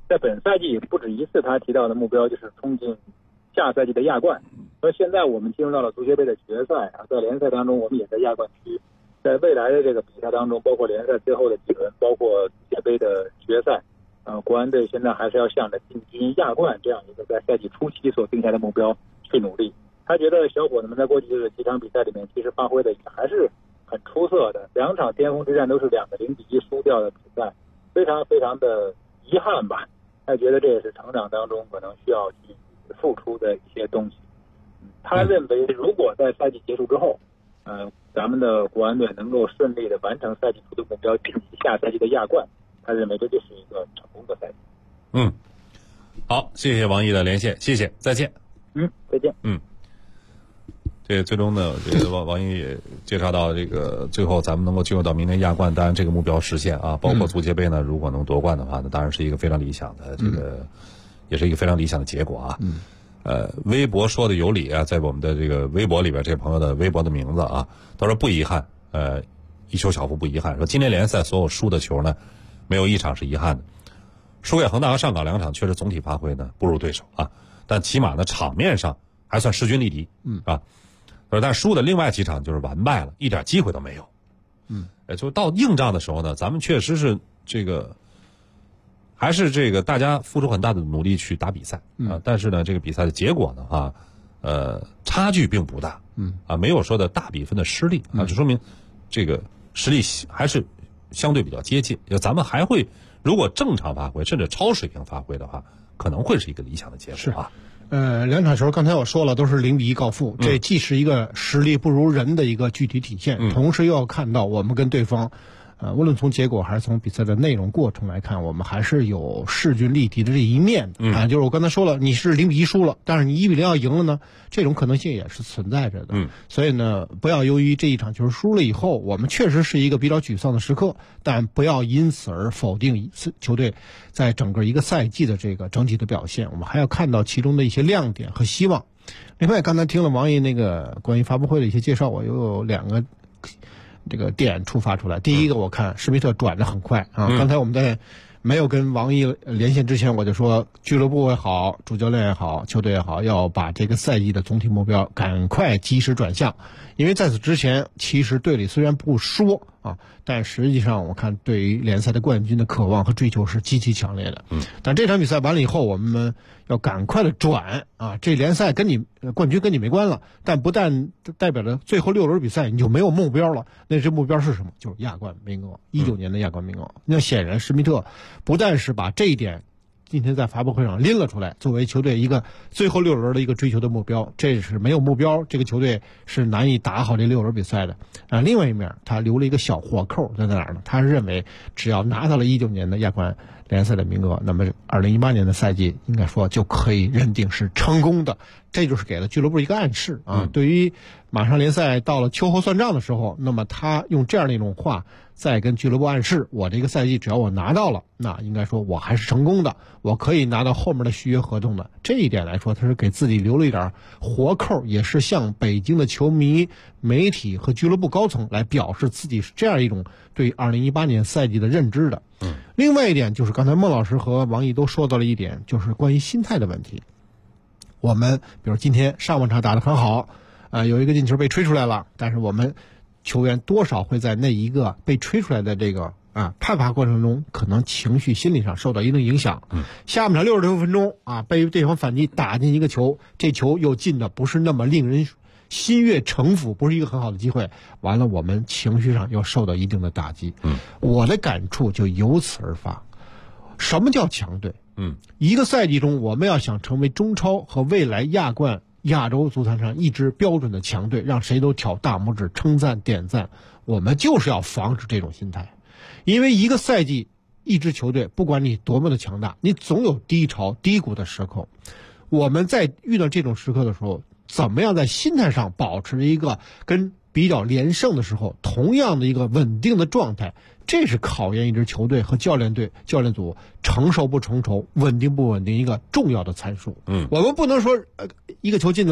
在本赛季不止一次他提到的目标就是冲进下赛季的亚冠。而现在我们进入到了足协杯的决赛啊，在联赛当中我们也在亚冠区，在未来的这个比赛当中，包括联赛最后的几轮，包括足协杯的决赛，国安队现在还是要向着进军亚冠这样一个在赛季初期所定下的目标去努力。他觉得小伙子们在过去的几场比赛里面，其实发挥的也还是很出色的。2场巅峰之战都是2个0-1输掉的比赛，非常非常的遗憾吧。他觉得这也是成长当中可能需要去付出的一些东西。他认为如果在赛季结束之后，咱们的国安队能够顺利的完成赛季初的目标，晋级下赛季的亚冠，他认为这就是一个成功的赛季。 好，谢谢王毅的连线，谢谢，再见。 再见。 这最终呢，这个王毅也介绍到，这个最后咱们能够进入到明年亚冠，当然这个目标实现啊，包括足协杯呢，如果能夺冠的话呢，当然是一个非常理想的这个，也是一个非常理想的结果啊。微博说的有理啊，在我们的这个微博里边，这个朋友的微博的名字啊，他说不遗憾，一球小负不遗憾，说今年联赛所有输的球呢，没有一场是遗憾的，输给恒大和上港2场确实总体发挥呢不如对手啊，但起码呢场面上还算势均力敌，但输的另外几场就是完败了，一点机会都没有。就到硬仗的时候呢，咱们确实是这个，还是这个大家付出很大的努力去打比赛啊，但是呢，这个比赛的结果呢差距并不大，没有说的大比分的失利啊，就说明这个实力还是相对比较接近。咱们还会如果正常发挥甚至超水平发挥的话，可能会是一个理想的结果啊。 2场球刚才我说了都是0-1告负，这既是一个实力不如人的一个具体体现，同时又要看到我们跟对方无论从结果还是从比赛的内容过程来看，我们还是有势均力敌的这一面的就是我刚才说了，你是0-1输了，但是你1-0要赢了呢，这种可能性也是存在着的。所以呢，不要由于这一场球输了以后，我们确实是一个比较沮丧的时刻，但不要因此而否定球队在整个一个赛季的这个整体的表现，我们还要看到其中的一些亮点和希望。另外，刚才听了王毅那个关于发布会的一些介绍，我又有2个这个点触发出来。第一个，我看施密特转得很快啊。刚才我们在没有跟王毅连线之前，我就说俱乐部也好，主教练也好，球队也好，要把这个赛季的总体目标赶快及时转向。因为在此之前，其实队里虽然不说啊，但实际上我看对于联赛的冠军的渴望和追求是极其强烈的。但这场比赛完了以后，我们要赶快的转啊！这联赛跟你冠军跟你没关了，但不但代表着最后6轮比赛你就没有目标了。那这目标是什么？就是亚冠名额，19年的亚冠名额。那显然施密特不但是把这一点今天在发布会上拎了出来，作为球队一个最后6轮的一个追求的目标，这是没有目标，这个球队是难以打好这6轮比赛的。另外一面，他留了一个小活扣在哪儿呢？他认为只要拿到了19年的亚冠联赛的名额，那么2018年的赛季应该说就可以认定是成功的。这就是给了俱乐部一个暗示啊。对于马上联赛到了秋后算账的时候，那么他用这样的一种话再跟俱乐部暗示，我这个赛季只要我拿到了，那应该说我还是成功的，我可以拿到后面的续约合同的。这一点来说，他是给自己留了一点活扣，也是向北京的球迷、媒体和俱乐部高层来表示自己是这样一种对2018年赛季的认知的。另外一点就是刚才孟老师和王毅都说到了一点，就是关于心态的问题。我们比如今天上半场打得很好，有一个进球被吹出来了，但是我们球员多少会在那一个被吹出来的这个判罚过程中，可能情绪心理上受到一定影响。下半场66分钟被对方反击打进一个球，这球又进的不是那么令人心悦诚服，不是一个很好的机会，完了我们情绪上又受到一定的打击。我的感触就由此而发。什么叫强队？一个赛季中我们要想成为中超和未来亚冠亚洲足坛上一支标准的强队，让谁都挑大拇指称赞点赞，我们就是要防止这种心态。因为一个赛季一支球队不管你多么的强大，你总有低潮低谷的时刻。我们在遇到这种时刻的时候，怎么样在心态上保持一个跟比较连胜的时候同样的一个稳定的状态，这是考验一支球队和教练组成熟不成熟、稳定不稳定一个重要的参数。我们不能说一个球进了，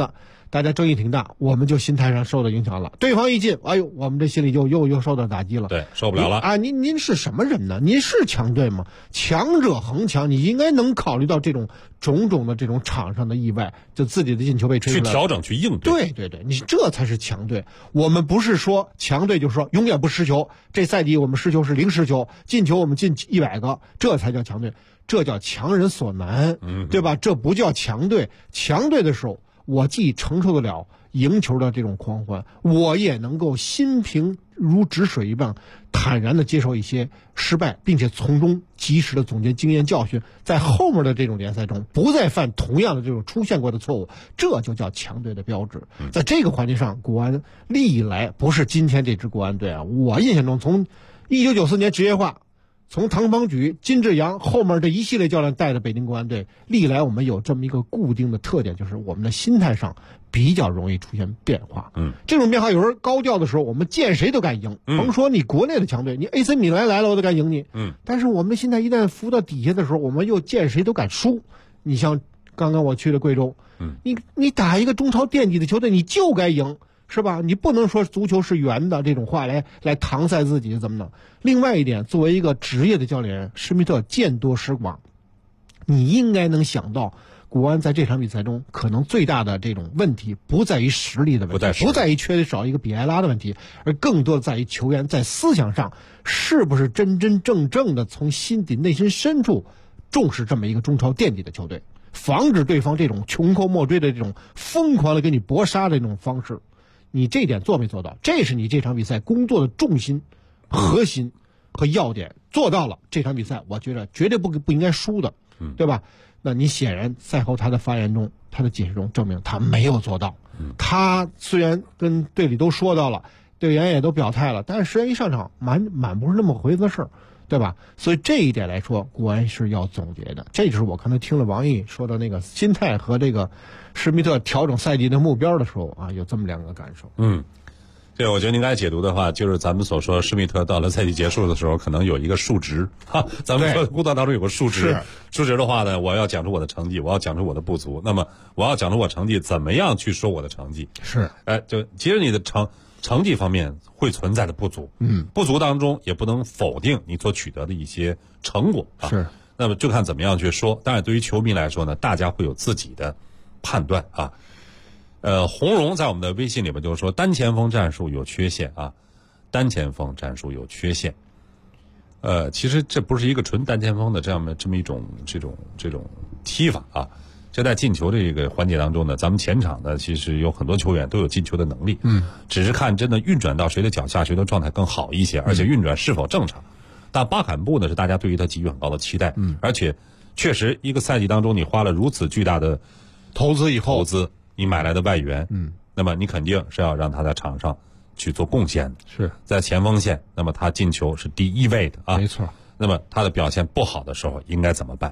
大家争议挺大，我们就心态上受到影响了。对方一进，哎呦，我们这心里就又受到打击了。 对，受不了了啊！您是什么人呢？您是强队吗？强者恒强，你应该能考虑到这种种种的这种场上的意外，就自己的进球被吹出来， 去调整去应对。 对，你这才是强队。我们不是说强队就是说永远不失球，这赛季我们失球是0失球，进球我们进100个，这才叫强队。这叫强人所难，对吧？这不叫强队。强队的时候，我既承受得了赢球的这种狂欢，我也能够心平如止水一般，坦然的接受一些失败，并且从中及时的总结经验教训，在后面的这种联赛中不再犯同样的这种出现过的错误，这就叫强队的标志。在这个环节上，国安历来不是今天这支国安队啊，我印象中从1994年职业化，从唐方举、金志扬后面这一系列教练带的北京国安队，历来我们有这么一个固定的特点，就是我们的心态上比较容易出现变化。这种变化有时候高调的时候，我们见谁都敢赢。甭说你国内的强队，你 AC 米兰来了我都敢赢你。但是我们的心态一旦浮到底下的时候，我们又见谁都敢输。你像刚刚我去了贵州，你打一个中超垫底的球队，你就该赢。是吧？你不能说足球是圆的这种话来搪塞自己怎么的。另外一点，作为一个职业的教练人，施密特见多识广，你应该能想到，国安在这场比赛中可能最大的这种问题不在于实力的问题，不在于缺少一个比埃拉的问题，而更多的在于球员在思想上是不是真真正正的从心底内心深处重视这么一个中超垫底的球队，防止对方这种穷寇莫追的这种疯狂的给你搏杀的这种方式。你这点做没做到？这是你这场比赛工作的重心、核心和要点，做到了。这场比赛我觉得绝对不应该输的，对吧？那你显然赛后他的发言中、他的解释中证明他没有做到。他虽然跟队里都说到了，队员也都表态了，但是实际一上场满不是那么回事儿，对吧？所以这一点来说，国安是要总结的。这就是我刚才听了王毅说的那个心态和这个施密特调整赛季的目标的时候啊，有这么两个感受。 对，我觉得您刚才解读的话，就是咱们所说施密特到了赛季结束的时候，可能有一个数值哈。咱们说工作当中有个数值，数值的话呢，我要讲出我的成绩，我要讲出我的不足。那么我要讲出我成绩，怎么样去说我的成绩？就其实你的成绩方面会存在的不足，不足当中也不能否定你所取得的一些成果啊。那么就看怎么样去说。当然，对于球迷来说呢，大家会有自己的判断啊。洪荣在我们的微信里边就是说，单前锋战术有缺陷啊，单前锋战术有缺陷。其实这不是一个纯单前锋的这么一种这种踢法啊。这在进球这个环节当中呢，咱们前场呢其实有很多球员都有进球的能力，只是看真的运转到谁的脚下，谁的状态更好一些，而且运转是否正常。但巴坎布呢是大家对于他给予很高的期待，而且确实一个赛季当中你花了如此巨大的投资，你买来的外援，那么你肯定是要让他在场上去做贡献的。 是在前锋线，那么他进球是第一位的啊， 没错。 那么他的表现不好的时候应该怎么办？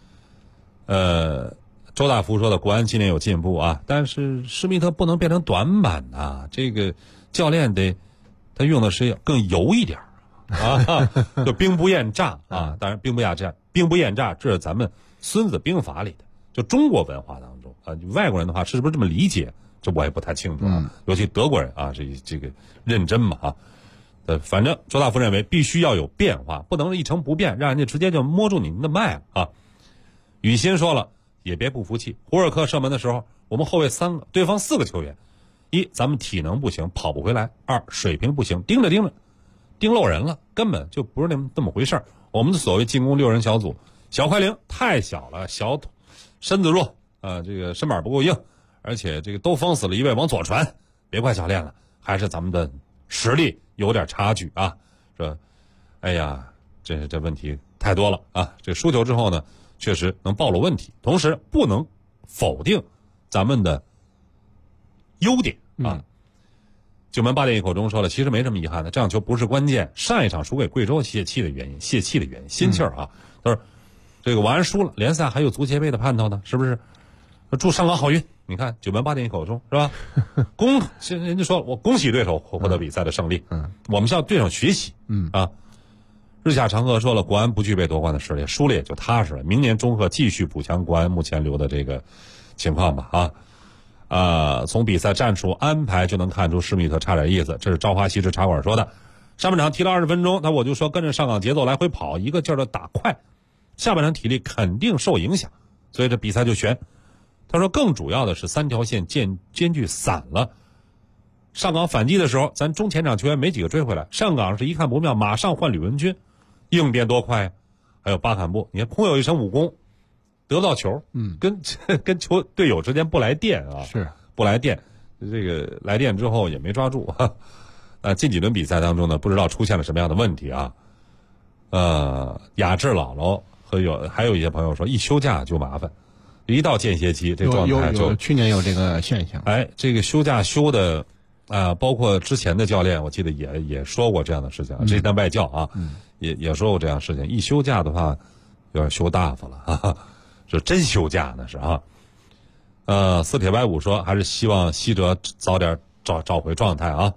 周大福说的国安今年有进步啊，但是施密特不能变成短板啊，这个教练他用的是更油一点啊，就兵不厌诈啊。当然兵不厌诈，这是咱们孙子兵法里的，就中国文化当中啊。外国人的话是不是这么理解？这我也不太清楚啊。尤其德国人啊，这个认真嘛啊。反正周大福认为必须要有变化，不能一成不变，让人家直接就摸住你的脉啊。雨欣说了，也别不服气。胡尔克射门的时候，我们后卫3个，对方4个球员。1，咱们体能不行，跑不回来；2，水平不行，盯漏人了，根本就不是那么回事儿。我们的所谓进攻6人小组，小快灵太小了，身子弱这个身板不够硬，而且这个都封死了一位往左传，别怪教练了，还是咱们的实力有点差距啊。说，哎呀，这问题太多了啊！这输球之后呢，确实能暴露问题，同时不能否定咱们的优点啊。九门8点一口钟说了，其实没什么遗憾的，这场球不是关键，上一场输给贵州泄气的原因，心气儿啊。他说这个王安输了，联赛还有足协杯的盼头呢，是不是？祝上港好运。你看九门8点一口钟是吧？人家说我恭喜对手获得比赛的胜利，我们向对手学习，啊。日下长河说了，国安不具备夺冠的实力，输了也就踏实了。明年中赫继续补强国安目前留的这个情况吧啊。 从比赛战术安排就能看出施密特差点意思，这是朝花夕拾茶馆说的。上半场踢了20分钟，我就说跟着上港节奏来回跑，一个劲儿的打快，下半场体力肯定受影响，所以这比赛就悬。他说更主要的是3条线间距散了，上港反击的时候，咱中前场球员没几个追回来，上港是一看不妙，马上换吕文君，应变多快呀！还有巴坎布，你看空有一身武功，得不到球，跟球队友之间不来电啊， 是不来电，这个来电之后也没抓住。近几轮比赛当中呢，不知道出现了什么样的问题啊？雅致姥姥和还有一些朋友说，一休假就麻烦，一到间歇期，这状态就去年有这个现象。 这个休假休的包括之前的教练，我记得也说过这样的事情，这一单外教啊，也说过这样的事情。一休假的话，有点休大发了，是真休假那是啊。四铁白虎说，还是希望西哲早点找回状态啊。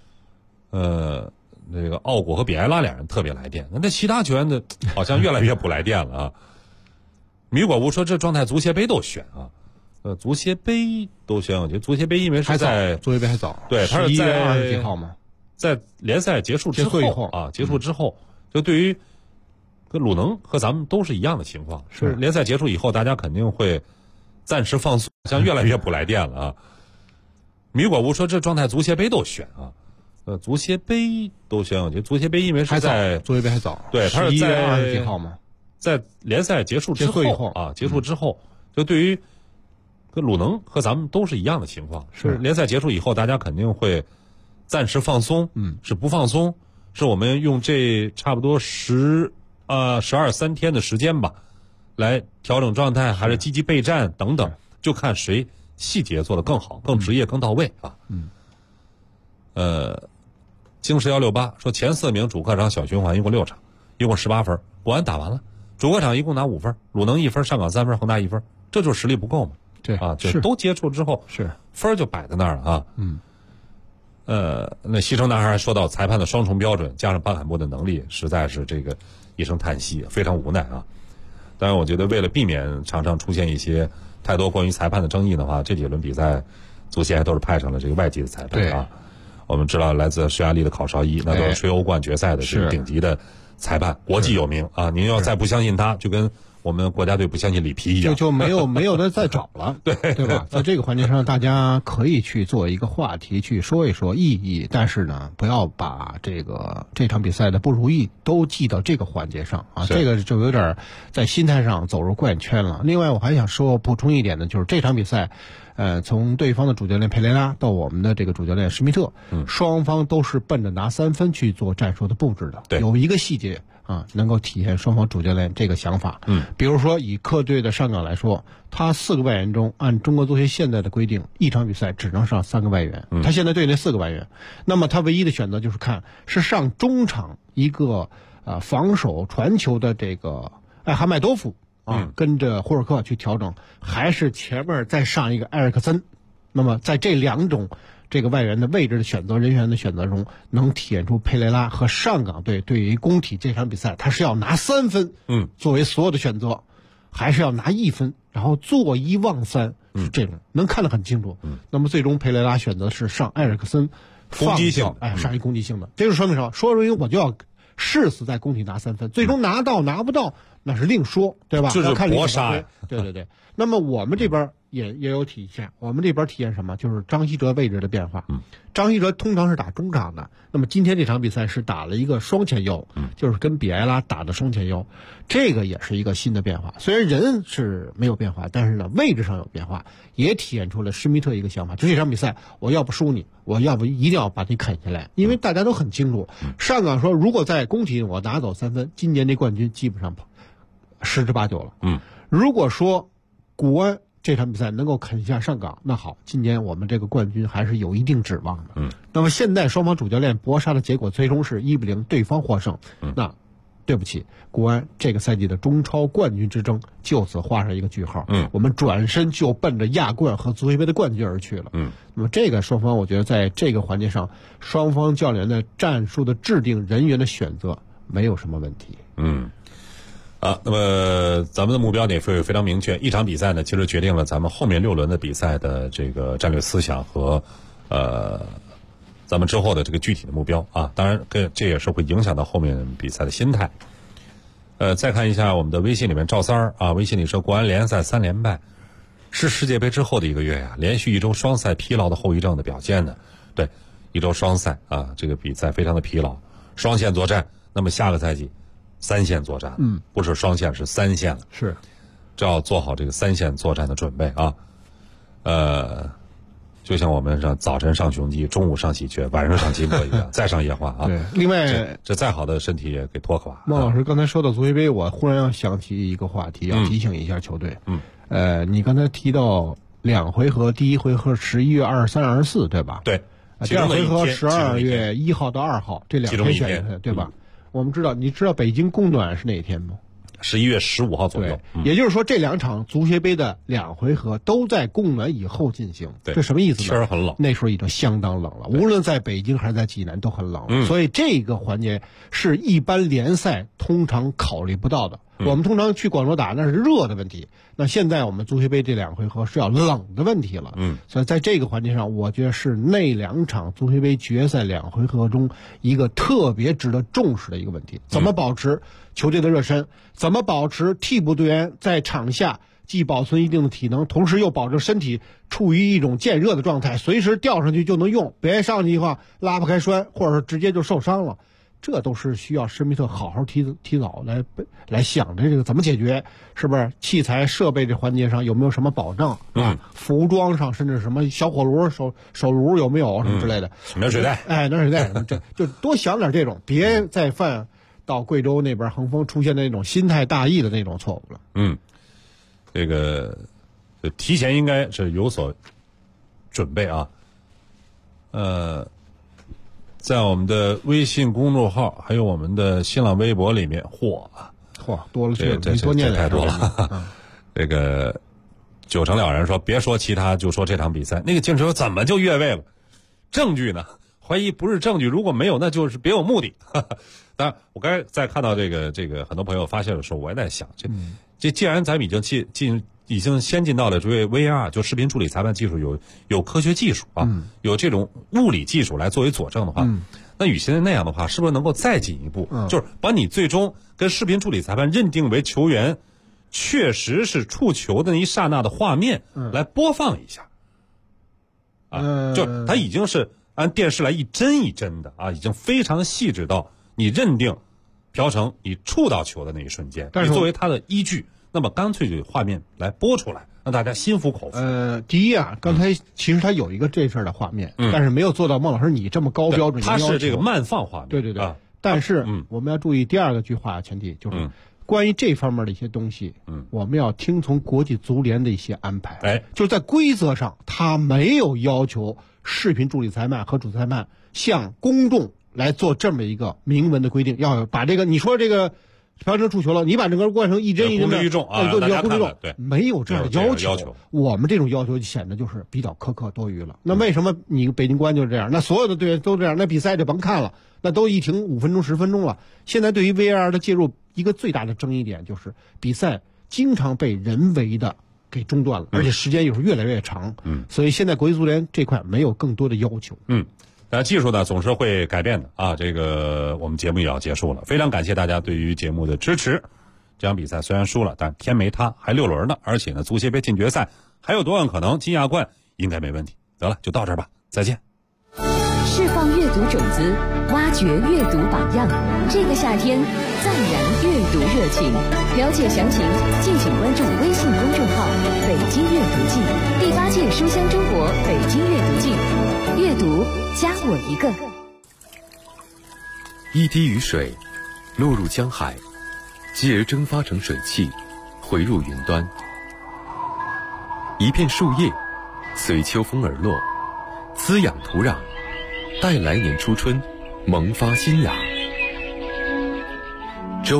那个奥古和比埃拉两人特别来电，那其他球员的好像越来越不来电了啊。米果乌说，这状态足协杯都选啊。足协杯都选，我觉得足协杯因为是在足协杯还早， 对，他是在 11月20几号嘛， 在联赛结束之后就对于跟鲁能和咱们都是一样的情况，是联赛结束以后，大家肯定会暂时放松，像越来越不来电了啊。米果乌说，这状态足协杯都选啊。足协杯都选，我觉得足协杯因为是在足协杯还早， 对，他是在 11月20几号嘛， 在联赛结束之后结束之后，就对于跟鲁能和咱们都是一样的情况，是联赛结束以后，大家肯定会暂时放松，是不放松，是我们用这差不多12、3天的时间吧，来调整状态，还是积极备战等等，就看谁细节做得更好、更职业、更到位啊。京师168说，前4名主客场小循环一共6场，一共18分，国安打完了，主客场一共拿5分，鲁能1分，上港3分，恒大1分，这就是实力不够嘛。 对啊，就都接触之后是分就摆在那儿了啊。那西城男孩还说到裁判的双重标准，加上巴坎布的能力，实在是这个一声叹息，非常无奈啊。当然，我觉得为了避免场上出现一些太多关于裁判的争议的话，这几轮比赛足协还都是派上了这个外籍的裁判啊。我们知道来自匈牙利的考绍伊，那都是吹欧冠决赛的这个顶级的裁判，国际有名啊。您要再不相信他，就跟我们国家队不相信里皮一样， 就没有的再找了，对吧？在这个环节上，大家可以去做一个话题去说一说意义，但是呢，不要把这场比赛的不如意都记到这个环节上啊，这个就有点在心态上走入怪圈了。另外，我还想补充一点呢，就是这场比赛。从对方的主教练佩雷拉到我们的这个主教练施密特，双方都是奔着拿3分去做战术的布置的。 对， 有一个细节啊，能够体现双方主教练这个想法。比如说以客队的上港来说，他4个外援中，按中国足协现在的规定，一场比赛只能上3个外援。他现在队内4个外援，那么他唯一的选择就是看是上中场一个防守传球的这个艾哈迈多夫。跟着霍尔克去调整，还是前面再上一个埃尔克森。那么在这2种这个外援的位置的选择、人员的选择中，能体现出佩雷拉和上港队对于工体这场比赛，他是要拿3分，作为所有的选择，还是要拿1分，然后坐1望3，是这种能看得很清楚。那么最终佩雷拉选择是上埃尔克森， 攻击性， 上一攻击性的，这就说明什么？说明我就要誓死在工体拿3分，最终拿到拿不到那是另说，对吧？ 这是搏杀呀。 对。那么我们这边也有体现，我们这边体现什么？就是张稀哲位置的变化。张稀哲通常是打中场的，那么今天这场比赛是打了一个双前腰，就是跟比埃拉打的双前腰，这个也是一个新的变化。虽然人是没有变化，但是呢位置上有变化，也体现出了施密特一个想法，就这场比赛我要不输你，我要不一定要把你啃下来，因为大家都很清楚，上港说如果在工体我拿走3分，今年这冠军基本上10之8九了。如果说国安这场比赛能够啃下上港，那好，今年我们这个冠军还是有一定指望的。那么现在双方主教练搏杀的结果最终是1-0对方获胜。那对不起，国安这个赛季的中超冠军之争就此画上一个句号。我们转身就奔着亚冠和足协杯的冠军而去了。那么这个双方我觉得在这个环节上，双方教练的战术的制定、人员的选择没有什么问题。 那么咱们的目标也非常明确，一场比赛呢，其实决定了咱们后面6轮的比赛的这个战略思想和咱们之后的这个具体的目标啊。当然，这也是会影响到后面比赛的心态。再看一下我们的微信里面，赵三儿啊，微信里说国安联赛3连败，是世界杯之后的一个月呀，连续1周双赛疲劳的后遗症的表现呢。对，1周双赛啊，这个比赛非常的疲劳，双线作战。那么下个赛季3线作战，不是双线是3线了， 是， 这要做好这个3线作战的准备啊。就像我们早晨上雄鸡，中午上喜鹊，晚上上金箔一样，再上夜话啊。 对，另外这再好的身体也给拖垮。 孟老师刚才说到足协杯，我忽然要想起一个话题，要提醒一下球队。你刚才提到2回合，第1回合11月23、24，对吧？ 对。 第2回合12月1号到2号，这2天选的，对吧？我们知道，你知道北京供暖是哪天吗 ？11月15号左右。 也就是说，这2场足协杯的2回合都在供暖以后进行。这什么意思呢？ 天很冷， 那时候已经相当冷了，无论在北京还是在济南都很冷。所以这个环节是一般联赛通常考虑不到的。我们通常去广州打那是热的问题，那现在我们足协杯这2回合是要冷的问题了。所以在这个环节上，我觉得是那2场足协杯决赛2回合中一个特别值得重视的一个问题。怎么保持球队的热身？怎么保持替补队员在场下既保存一定的体能，同时又保证身体处于一种渐热的状态，随时调上去就能用，别上去的话拉不开栓，或者说直接就受伤了。这都是需要施密特好好提早来想着这个怎么解决，是不是？器材设备这环节上有没有什么保障？服装上甚至什么小火炉、手炉有没有什么之类的？ 暖水袋， 暖水袋，就多想点这种，别再犯到贵州那边恒丰出现的那种心态大意的那种错误了。 这个提前应该是有所准备啊。在我们的微信公众号还有我们的新浪微博里面， 多了去了， 这多念太多了。这个9成了人说，别说其他，就说这场比赛，那个进球怎么就越位了？证据呢？怀疑不是证据，如果没有，那就是别有目的。当然，我刚才在看到这个很多朋友发现的时候，我也在想，这既然咱们已经先进到了这 VAR 就视频助理裁判技术有科学技术啊，有这种物理技术来作为佐证的话，那与其那样的话，是不是能够再进一步，就是把你最终跟视频助理裁判认定为球员确实是触球的那一刹那的画面来播放一下就他已经是按电视来一帧一帧的啊，已经非常细致到你认定朴成你触到球的那一瞬间，你作为他的依据。那么干脆就画面来播出来，让大家心服口服。 第一啊，刚才其实他有一个这事儿的画面，但是没有做到孟老师你这么高标准。 他是这个慢放画面。 对。但是我们要注意第2个句话前提就是关于这方面的一些东西，我们要听从国际足联的一些安排。就是在规则上，他没有要求视频助理裁判和主裁判向公众来做这么一个明文的规定，要把这个你说这个。朴成触球了，你把整个过程一帧一帧的公之于众啊， 大家看看，对，没有这样的要求。我们这种要求显得就是比较苛刻多余了。那为什么你北京国安就是这样？那所有的队员都这样，那比赛就甭看了，那都一停5分钟10分钟了。现在对于 VAR 的介入，一个最大的争议点就是比赛经常被人为的给中断了，而且时间有时候越来越长。所以现在国际足联这块没有更多的要求。 技术呢总是会改变的啊，这个我们节目也要结束了，非常感谢大家对于节目的支持。这场比赛虽然输了，但天没塌，还6轮呢，而且呢足协杯进决赛还有多样可能，金亚冠应该没问题。得了，就到这儿吧，再见。 释放阅读种子，挖掘阅读榜样。这个夏天赞扬阅读热情。了解详情，敬请关注微信公众号“北京阅读季”，第8届书香中国北京阅读季，阅读加我一个。 一滴雨水落入江海，继而蒸发成水汽，回入云端。一片树叶随秋风而落，滋养土壤，待来年初春萌发新芽。